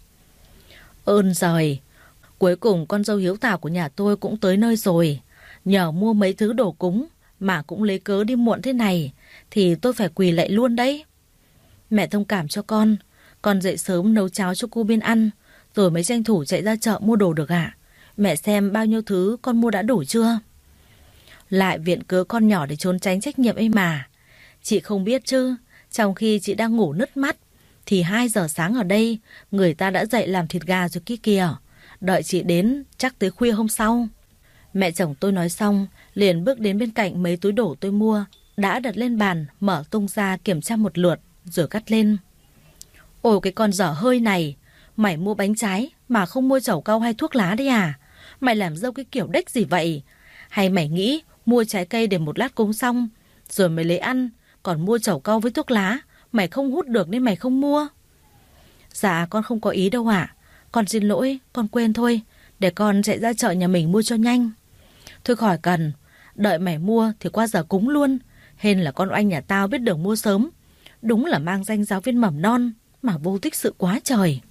Ơn giời, cuối cùng con dâu hiếu thảo của nhà tôi cũng tới nơi rồi. Nhờ mua mấy thứ đồ cúng mà cũng lấy cớ đi muộn thế này, thì tôi phải quỳ lạy luôn đấy. Mẹ thông cảm cho con dậy sớm nấu cháo cho cô Biên ăn, rồi mới tranh thủ chạy ra chợ mua đồ được ạ. Mẹ xem bao nhiêu thứ con mua đã đủ chưa? Lại viện cớ con nhỏ để trốn tránh trách nhiệm ấy mà. Chị không biết chứ, trong khi chị đang ngủ nứt mắt, thì 2 giờ sáng ở đây, người ta đã dậy làm thịt gà rồi kia kìa. Đợi chị đến, chắc tới khuya hôm sau. Mẹ chồng tôi nói xong, liền bước đến bên cạnh mấy túi đồ tôi mua, đã đặt lên bàn, mở tung ra kiểm tra một lượt, rồi cắt lên. Ôi cái con dở hơi này, mày mua bánh trái mà không mua trầu cau hay thuốc lá đấy à? Mày làm dâu cái kiểu đếch gì vậy? Hay mày nghĩ mua trái cây để một lát cúng xong, rồi mày lấy ăn, còn mua trầu cau với thuốc lá, mày không hút được nên mày không mua? Dạ con không có ý đâu ạ. Con xin lỗi, con quên thôi. Để con chạy ra chợ nhà mình mua cho nhanh. Thôi khỏi cần, đợi mày mua thì qua giờ cúng luôn. Hên là con oanh nhà tao biết đường mua sớm. Đúng là mang danh giáo viên mầm non mà vô tích sự quá trời.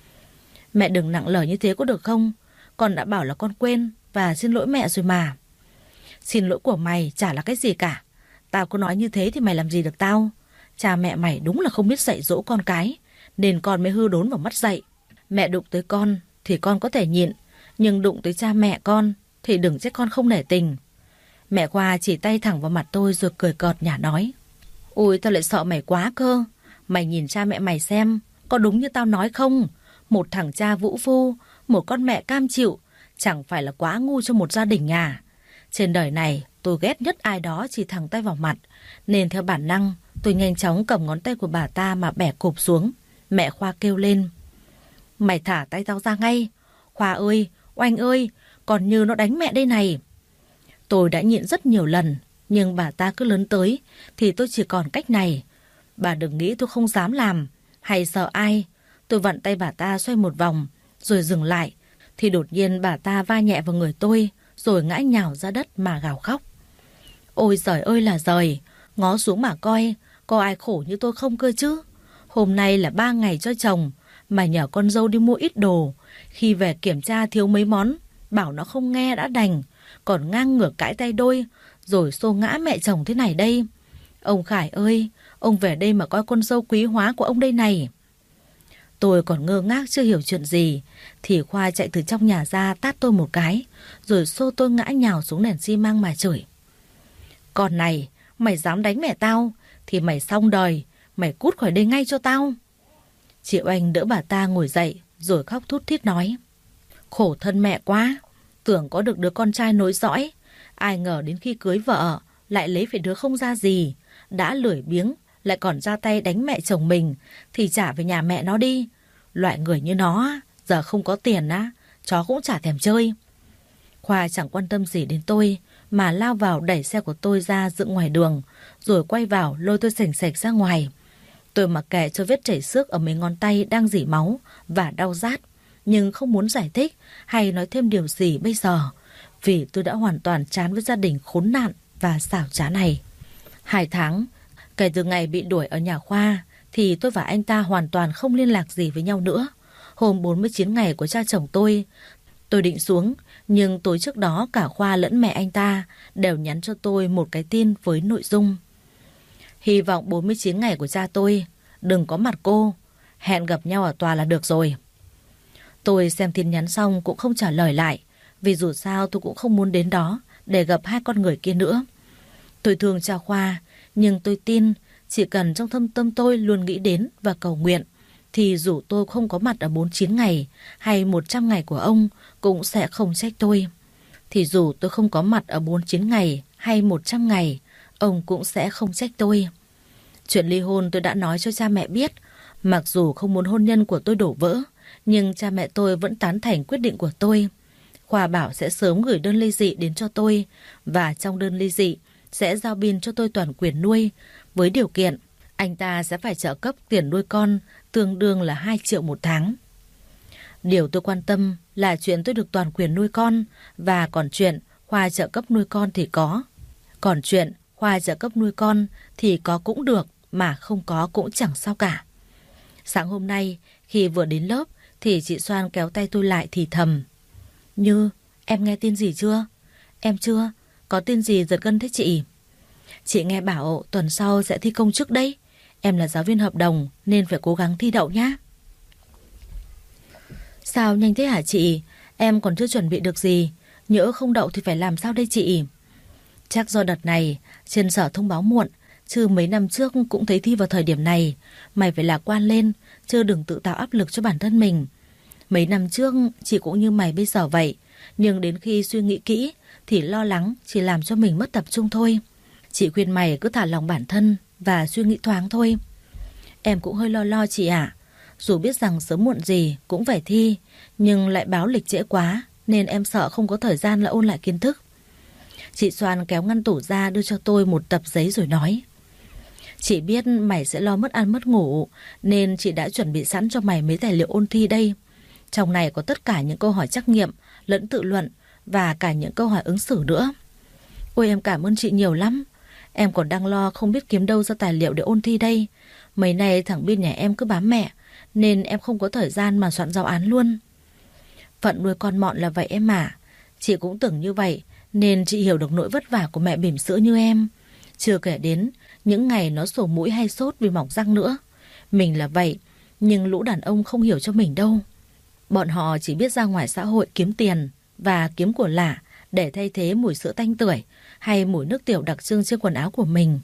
Mẹ đừng nặng lời như thế có được không? Con đã bảo là con quên và xin lỗi mẹ rồi mà. Xin lỗi của mày chả là cái gì cả. Tao có nói như thế thì mày làm gì được tao? Cha mẹ mày đúng là không biết dạy dỗ con cái, nên con mới hư đốn vào mắt dạy. Mẹ đụng tới con thì con có thể nhịn, nhưng đụng tới cha mẹ con thì đừng trách con không nể tình. Mẹ Khoa chỉ tay thẳng vào mặt tôi rồi cười cợt nhả nói. Ôi tao lại sợ mày quá cơ. Mày nhìn cha mẹ mày xem, có đúng như tao nói không? Một thằng cha vũ phu, một con mẹ cam chịu, chẳng phải là quá ngu cho một gia đình à? Trên đời này tôi ghét nhất ai đó chỉ thẳng tay vào mặt, nên theo bản năng tôi nhanh chóng cầm ngón tay của bà ta mà bẻ cụp xuống. Mẹ Khoa kêu lên. Mày thả tay tao ra ngay. Khoa ơi, Oanh ơi, còn Như nó đánh mẹ đây này. Tôi đã nhịn rất nhiều lần, nhưng bà ta cứ lớn tới thì tôi chỉ còn cách này. Bà đừng nghĩ tôi không dám làm hay sợ ai. Tôi vặn tay bà ta xoay một vòng rồi dừng lại, thì đột nhiên bà ta va nhẹ vào người tôi rồi ngã nhào ra đất mà gào khóc. Ôi giời ơi là giời, ngó xuống mà coi, có ai khổ như tôi không cơ chứ? Hôm nay là 3 ngày cho chồng, mà nhờ con dâu đi mua ít đồ. Khi về kiểm tra thiếu mấy món, bảo nó không nghe đã đành, còn ngang ngược cãi tay đôi, rồi xô ngã mẹ chồng thế này đây. Ông Khải ơi, ông về đây mà coi con dâu quý hóa của ông đây này. Tôi còn ngơ ngác chưa hiểu chuyện gì, thì Khoa chạy từ trong nhà ra tát tôi một cái, rồi xô tôi ngã nhào xuống nền xi măng mà chửi. Con này, mày dám đánh mẹ tao, thì mày xong đời, mày cút khỏi đây ngay cho tao. Chị Oanh đỡ bà ta ngồi dậy rồi khóc thút thít nói: Khổ thân mẹ quá, tưởng có được đứa con trai nối dõi, ai ngờ đến khi cưới vợ lại lấy phải đứa không ra gì, đã lười biếng lại còn ra tay đánh mẹ chồng mình thì trả về nhà mẹ nó đi. Loại người như nó giờ không có tiền á, chó cũng chả thèm chơi. Khoa chẳng quan tâm gì đến tôi mà lao vào đẩy xe của tôi ra dựng ngoài đường, rồi quay vào lôi tôi sành sạch ra ngoài. Tôi mặc kệ cho vết chảy xước ở mấy ngón tay đang rỉ máu và đau rát, nhưng không muốn giải thích hay nói thêm điều gì bây giờ, vì tôi đã hoàn toàn chán với gia đình khốn nạn và xảo trá này. 2 tháng kể từ ngày bị đuổi ở nhà Khoa thì tôi và anh ta hoàn toàn không liên lạc gì với nhau nữa. Hôm 49 ngày của cha chồng tôi định xuống, nhưng tối trước đó cả Khoa lẫn mẹ anh ta đều nhắn cho tôi một cái tin với nội dung: Hy vọng 49 ngày của cha tôi đừng có mặt cô, hẹn gặp nhau ở tòa là được rồi. Tôi xem tin nhắn xong cũng không trả lời lại, vì dù sao tôi cũng không muốn đến đó để gặp 2 con người kia nữa. Tôi thương cha Khoa, nhưng tôi tin chỉ cần trong thâm tâm tôi luôn nghĩ đến và cầu nguyện, thì dù tôi không có mặt ở 49 ngày hay 100 ngày của ông cũng sẽ không trách tôi. Thì dù tôi không có mặt ở 49 ngày hay 100 ngày, ông cũng sẽ không trách tôi. Chuyện ly hôn tôi đã nói cho cha mẹ biết. Mặc dù không muốn hôn nhân của tôi đổ vỡ, nhưng cha mẹ tôi vẫn tán thành quyết định của tôi. Khoa bảo sẽ sớm gửi đơn ly dị đến cho tôi, và trong đơn ly dị sẽ giao biên cho tôi toàn quyền nuôi, với điều kiện anh ta sẽ phải trợ cấp tiền nuôi con tương đương là 2 triệu một tháng. Điều tôi quan tâm là chuyện tôi được toàn quyền nuôi con, và còn chuyện Khoa trợ cấp nuôi con thì có. Còn chuyện Khoa trợ cấp nuôi con thì có cũng được, mà không có cũng chẳng sao cả. Sáng hôm nay khi vừa đến lớp thì chị Soan kéo tay tôi lại thì thầm: Như, em nghe tin gì chưa? Em chưa, có tin gì giật gân thế chị? Chị nghe bảo tuần sau sẽ thi công chức đấy. Em là giáo viên hợp đồng nên phải cố gắng thi đậu nhá. Sao nhanh thế hả chị? Em còn chưa chuẩn bị được gì. Nhỡ không đậu thì phải làm sao đây chị? Chắc do đợt này trên sở thông báo muộn, chứ mấy năm trước cũng thấy thi vào thời điểm này. Mày phải lạc quan lên, chứ đừng tự tạo áp lực cho bản thân mình. Mấy năm trước chị cũng như mày bây giờ vậy, nhưng đến khi suy nghĩ kỹ thì lo lắng chỉ làm cho mình mất tập trung thôi. Chị khuyên mày cứ thả lòng bản thân và suy nghĩ thoáng thôi. Em cũng hơi lo chị ạ. Dù biết rằng sớm muộn gì cũng phải thi, nhưng lại báo lịch trễ quá nên em sợ không có thời gian là ôn lại kiến thức. Chị Soan kéo ngăn tủ ra đưa cho tôi một tập giấy rồi nói: Chị biết mày sẽ lo mất ăn mất ngủ, nên chị đã chuẩn bị sẵn cho mày mấy tài liệu ôn thi đây. Trong này có tất cả những câu hỏi trắc nghiệm lẫn tự luận, và cả những câu hỏi ứng xử nữa. Ôi em cảm ơn chị nhiều lắm. Em còn đang lo không biết kiếm đâu ra tài liệu để ôn thi đây. Mấy nay thằng Bin nhà em cứ bám mẹ, nên em không có thời gian mà soạn giáo án luôn. Phận nuôi con mọn là vậy em à. Chị cũng tưởng như vậy, nên chị hiểu được nỗi vất vả của mẹ bỉm sữa như em. Chưa kể đến những ngày nó sổ mũi hay sốt vì mỏng răng nữa. Mình là vậy, nhưng lũ đàn ông không hiểu cho mình đâu. Bọn họ chỉ biết ra ngoài xã hội kiếm tiền và kiếm của lạ để thay thế mùi sữa tanh tưởi hay mùi nước tiểu đặc trưng trên quần áo của mình.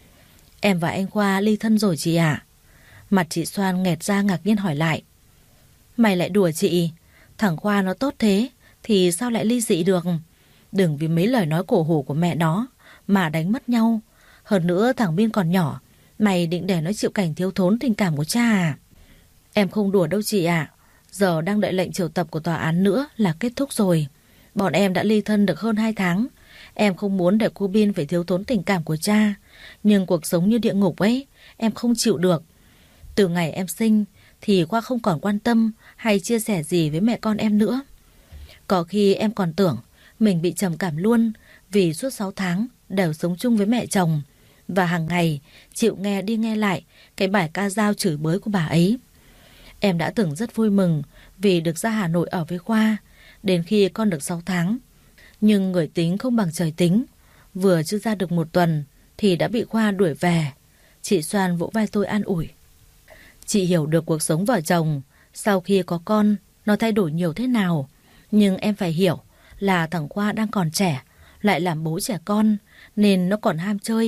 Em và anh Khoa ly thân rồi chị ạ. Mặt chị Soan nghẹt ra ngạc nhiên hỏi lại: Mày lại đùa chị? Thằng Khoa nó tốt thế thì sao lại ly dị được? Đừng vì mấy lời nói cổ hủ của mẹ nó mà đánh mất nhau. Hơn nữa thằng Bin còn nhỏ, mày định để nó chịu cảnh thiếu thốn tình cảm của cha à? Em không đùa đâu chị ạ. Giờ đang đợi lệnh triệu tập của tòa án nữa là kết thúc rồi. Bọn em đã ly thân được hơn 2 tháng. Em không muốn để cô Bin phải thiếu thốn tình cảm của cha, nhưng cuộc sống như địa ngục ấy, em không chịu được. Từ ngày em sinh thì Khoa không còn quan tâm hay chia sẻ gì với mẹ con em nữa. Có khi em còn tưởng mình bị trầm cảm luôn, vì suốt 6 tháng đều sống chung với mẹ chồng, và hàng ngày chịu nghe đi nghe lại cái bài ca dao chửi bới của bà ấy. Em đã tưởng rất vui mừng vì được ra Hà Nội ở với Khoa, đến khi con được 6 tháng. Nhưng người tính không bằng trời tính, vừa chưa ra được 1 tuần thì đã bị Khoa đuổi về. Chị Soan vỗ vai tôi an ủi: Chị hiểu được cuộc sống vợ chồng sau khi có con nó thay đổi nhiều thế nào, nhưng em phải hiểu là thằng Khoa đang còn trẻ, lại làm bố trẻ con, nên nó còn ham chơi,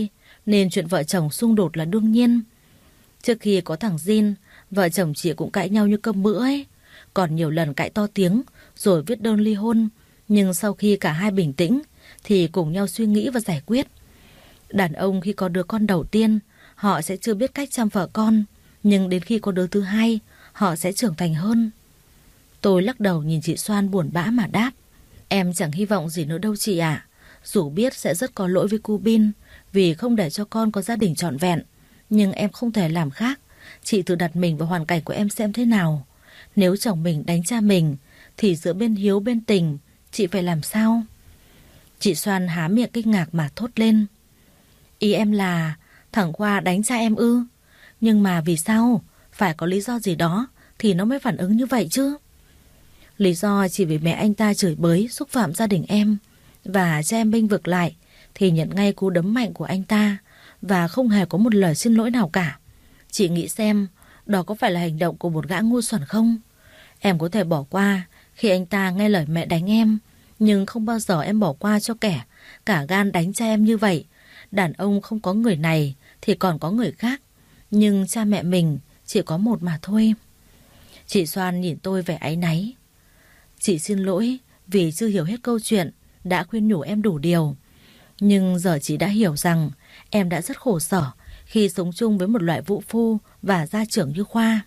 nên chuyện vợ chồng xung đột là đương nhiên. Trước khi có thằng Jin, vợ chồng chị cũng cãi nhau như cơm bữa ấy. Còn nhiều lần cãi to tiếng rồi viết đơn ly hôn. Nhưng sau khi cả hai bình tĩnh thì cùng nhau suy nghĩ và giải quyết. Đàn ông khi có đứa con đầu tiên, họ sẽ chưa biết cách chăm vợ con. Nhưng đến khi có đứa thứ hai, họ sẽ trưởng thành hơn. Tôi lắc đầu nhìn chị Soan buồn bã mà đáp. Em chẳng hy vọng gì nữa đâu chị ạ. Dù biết sẽ rất có lỗi với cô Bin vì không để cho con có gia đình trọn vẹn, nhưng em không thể làm khác. Chị thử đặt mình vào hoàn cảnh của em xem thế nào. Nếu chồng mình đánh cha mình thì giữa bên hiếu bên tình, chị phải làm sao? Chị Soan há miệng kinh ngạc mà thốt lên. Ý em là thằng Khoa đánh cha em ư? Nhưng mà vì sao? Phải có lý do gì đó thì nó mới phản ứng như vậy chứ. Lý do chỉ vì mẹ anh ta chửi bới, xúc phạm gia đình em, và cha em bênh vực lại thì nhận ngay cú đấm mạnh của anh ta và không hề có một lời xin lỗi nào cả. Chị nghĩ xem, đó có phải là hành động của một gã ngu xuẩn không? Em có thể bỏ qua khi anh ta nghe lời mẹ đánh em, nhưng không bao giờ em bỏ qua cho kẻ cả gan đánh cha em như vậy. Đàn ông không có người này thì còn có người khác, nhưng cha mẹ mình chỉ có một mà thôi. Chị Soan nhìn tôi vẻ áy náy. Chị xin lỗi vì chưa hiểu hết câu chuyện, đã khuyên nhủ em đủ điều. Nhưng giờ chị đã hiểu rằng em đã rất khổ sở khi sống chung với một loại vũ phu và gia trưởng như Khoa.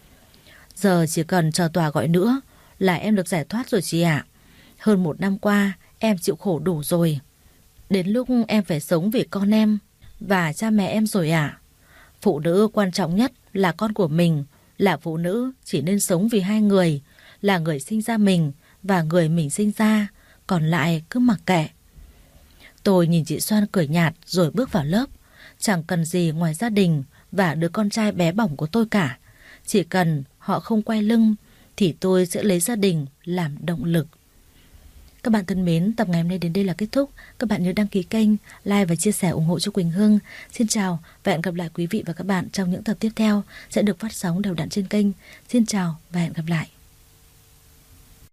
Giờ chỉ cần chờ tòa gọi nữa là em được giải thoát rồi chị ạ. Hơn 1 năm qua em chịu khổ đủ rồi. Đến lúc em phải sống vì con em và cha mẹ em rồi ạ. Phụ nữ quan trọng nhất là con của mình. Là phụ nữ chỉ nên sống vì hai người, là người sinh ra mình và người mình sinh ra, còn lại cứ mặc kệ. Tôi nhìn chị Soan cười nhạt rồi bước vào lớp. Chẳng cần gì ngoài gia đình và đứa con trai bé bỏng của tôi cả. Chỉ cần họ không quay lưng thì tôi sẽ lấy gia đình làm động lực. Các bạn thân mến, tập ngày hôm nay đến đây là kết thúc. Các bạn nhớ đăng ký kênh, like và chia sẻ ủng hộ cho Quỳnh Hương. Xin chào và hẹn gặp lại quý vị và các bạn trong những tập tiếp theo sẽ được phát sóng đều đặn trên kênh. Xin chào và hẹn gặp lại.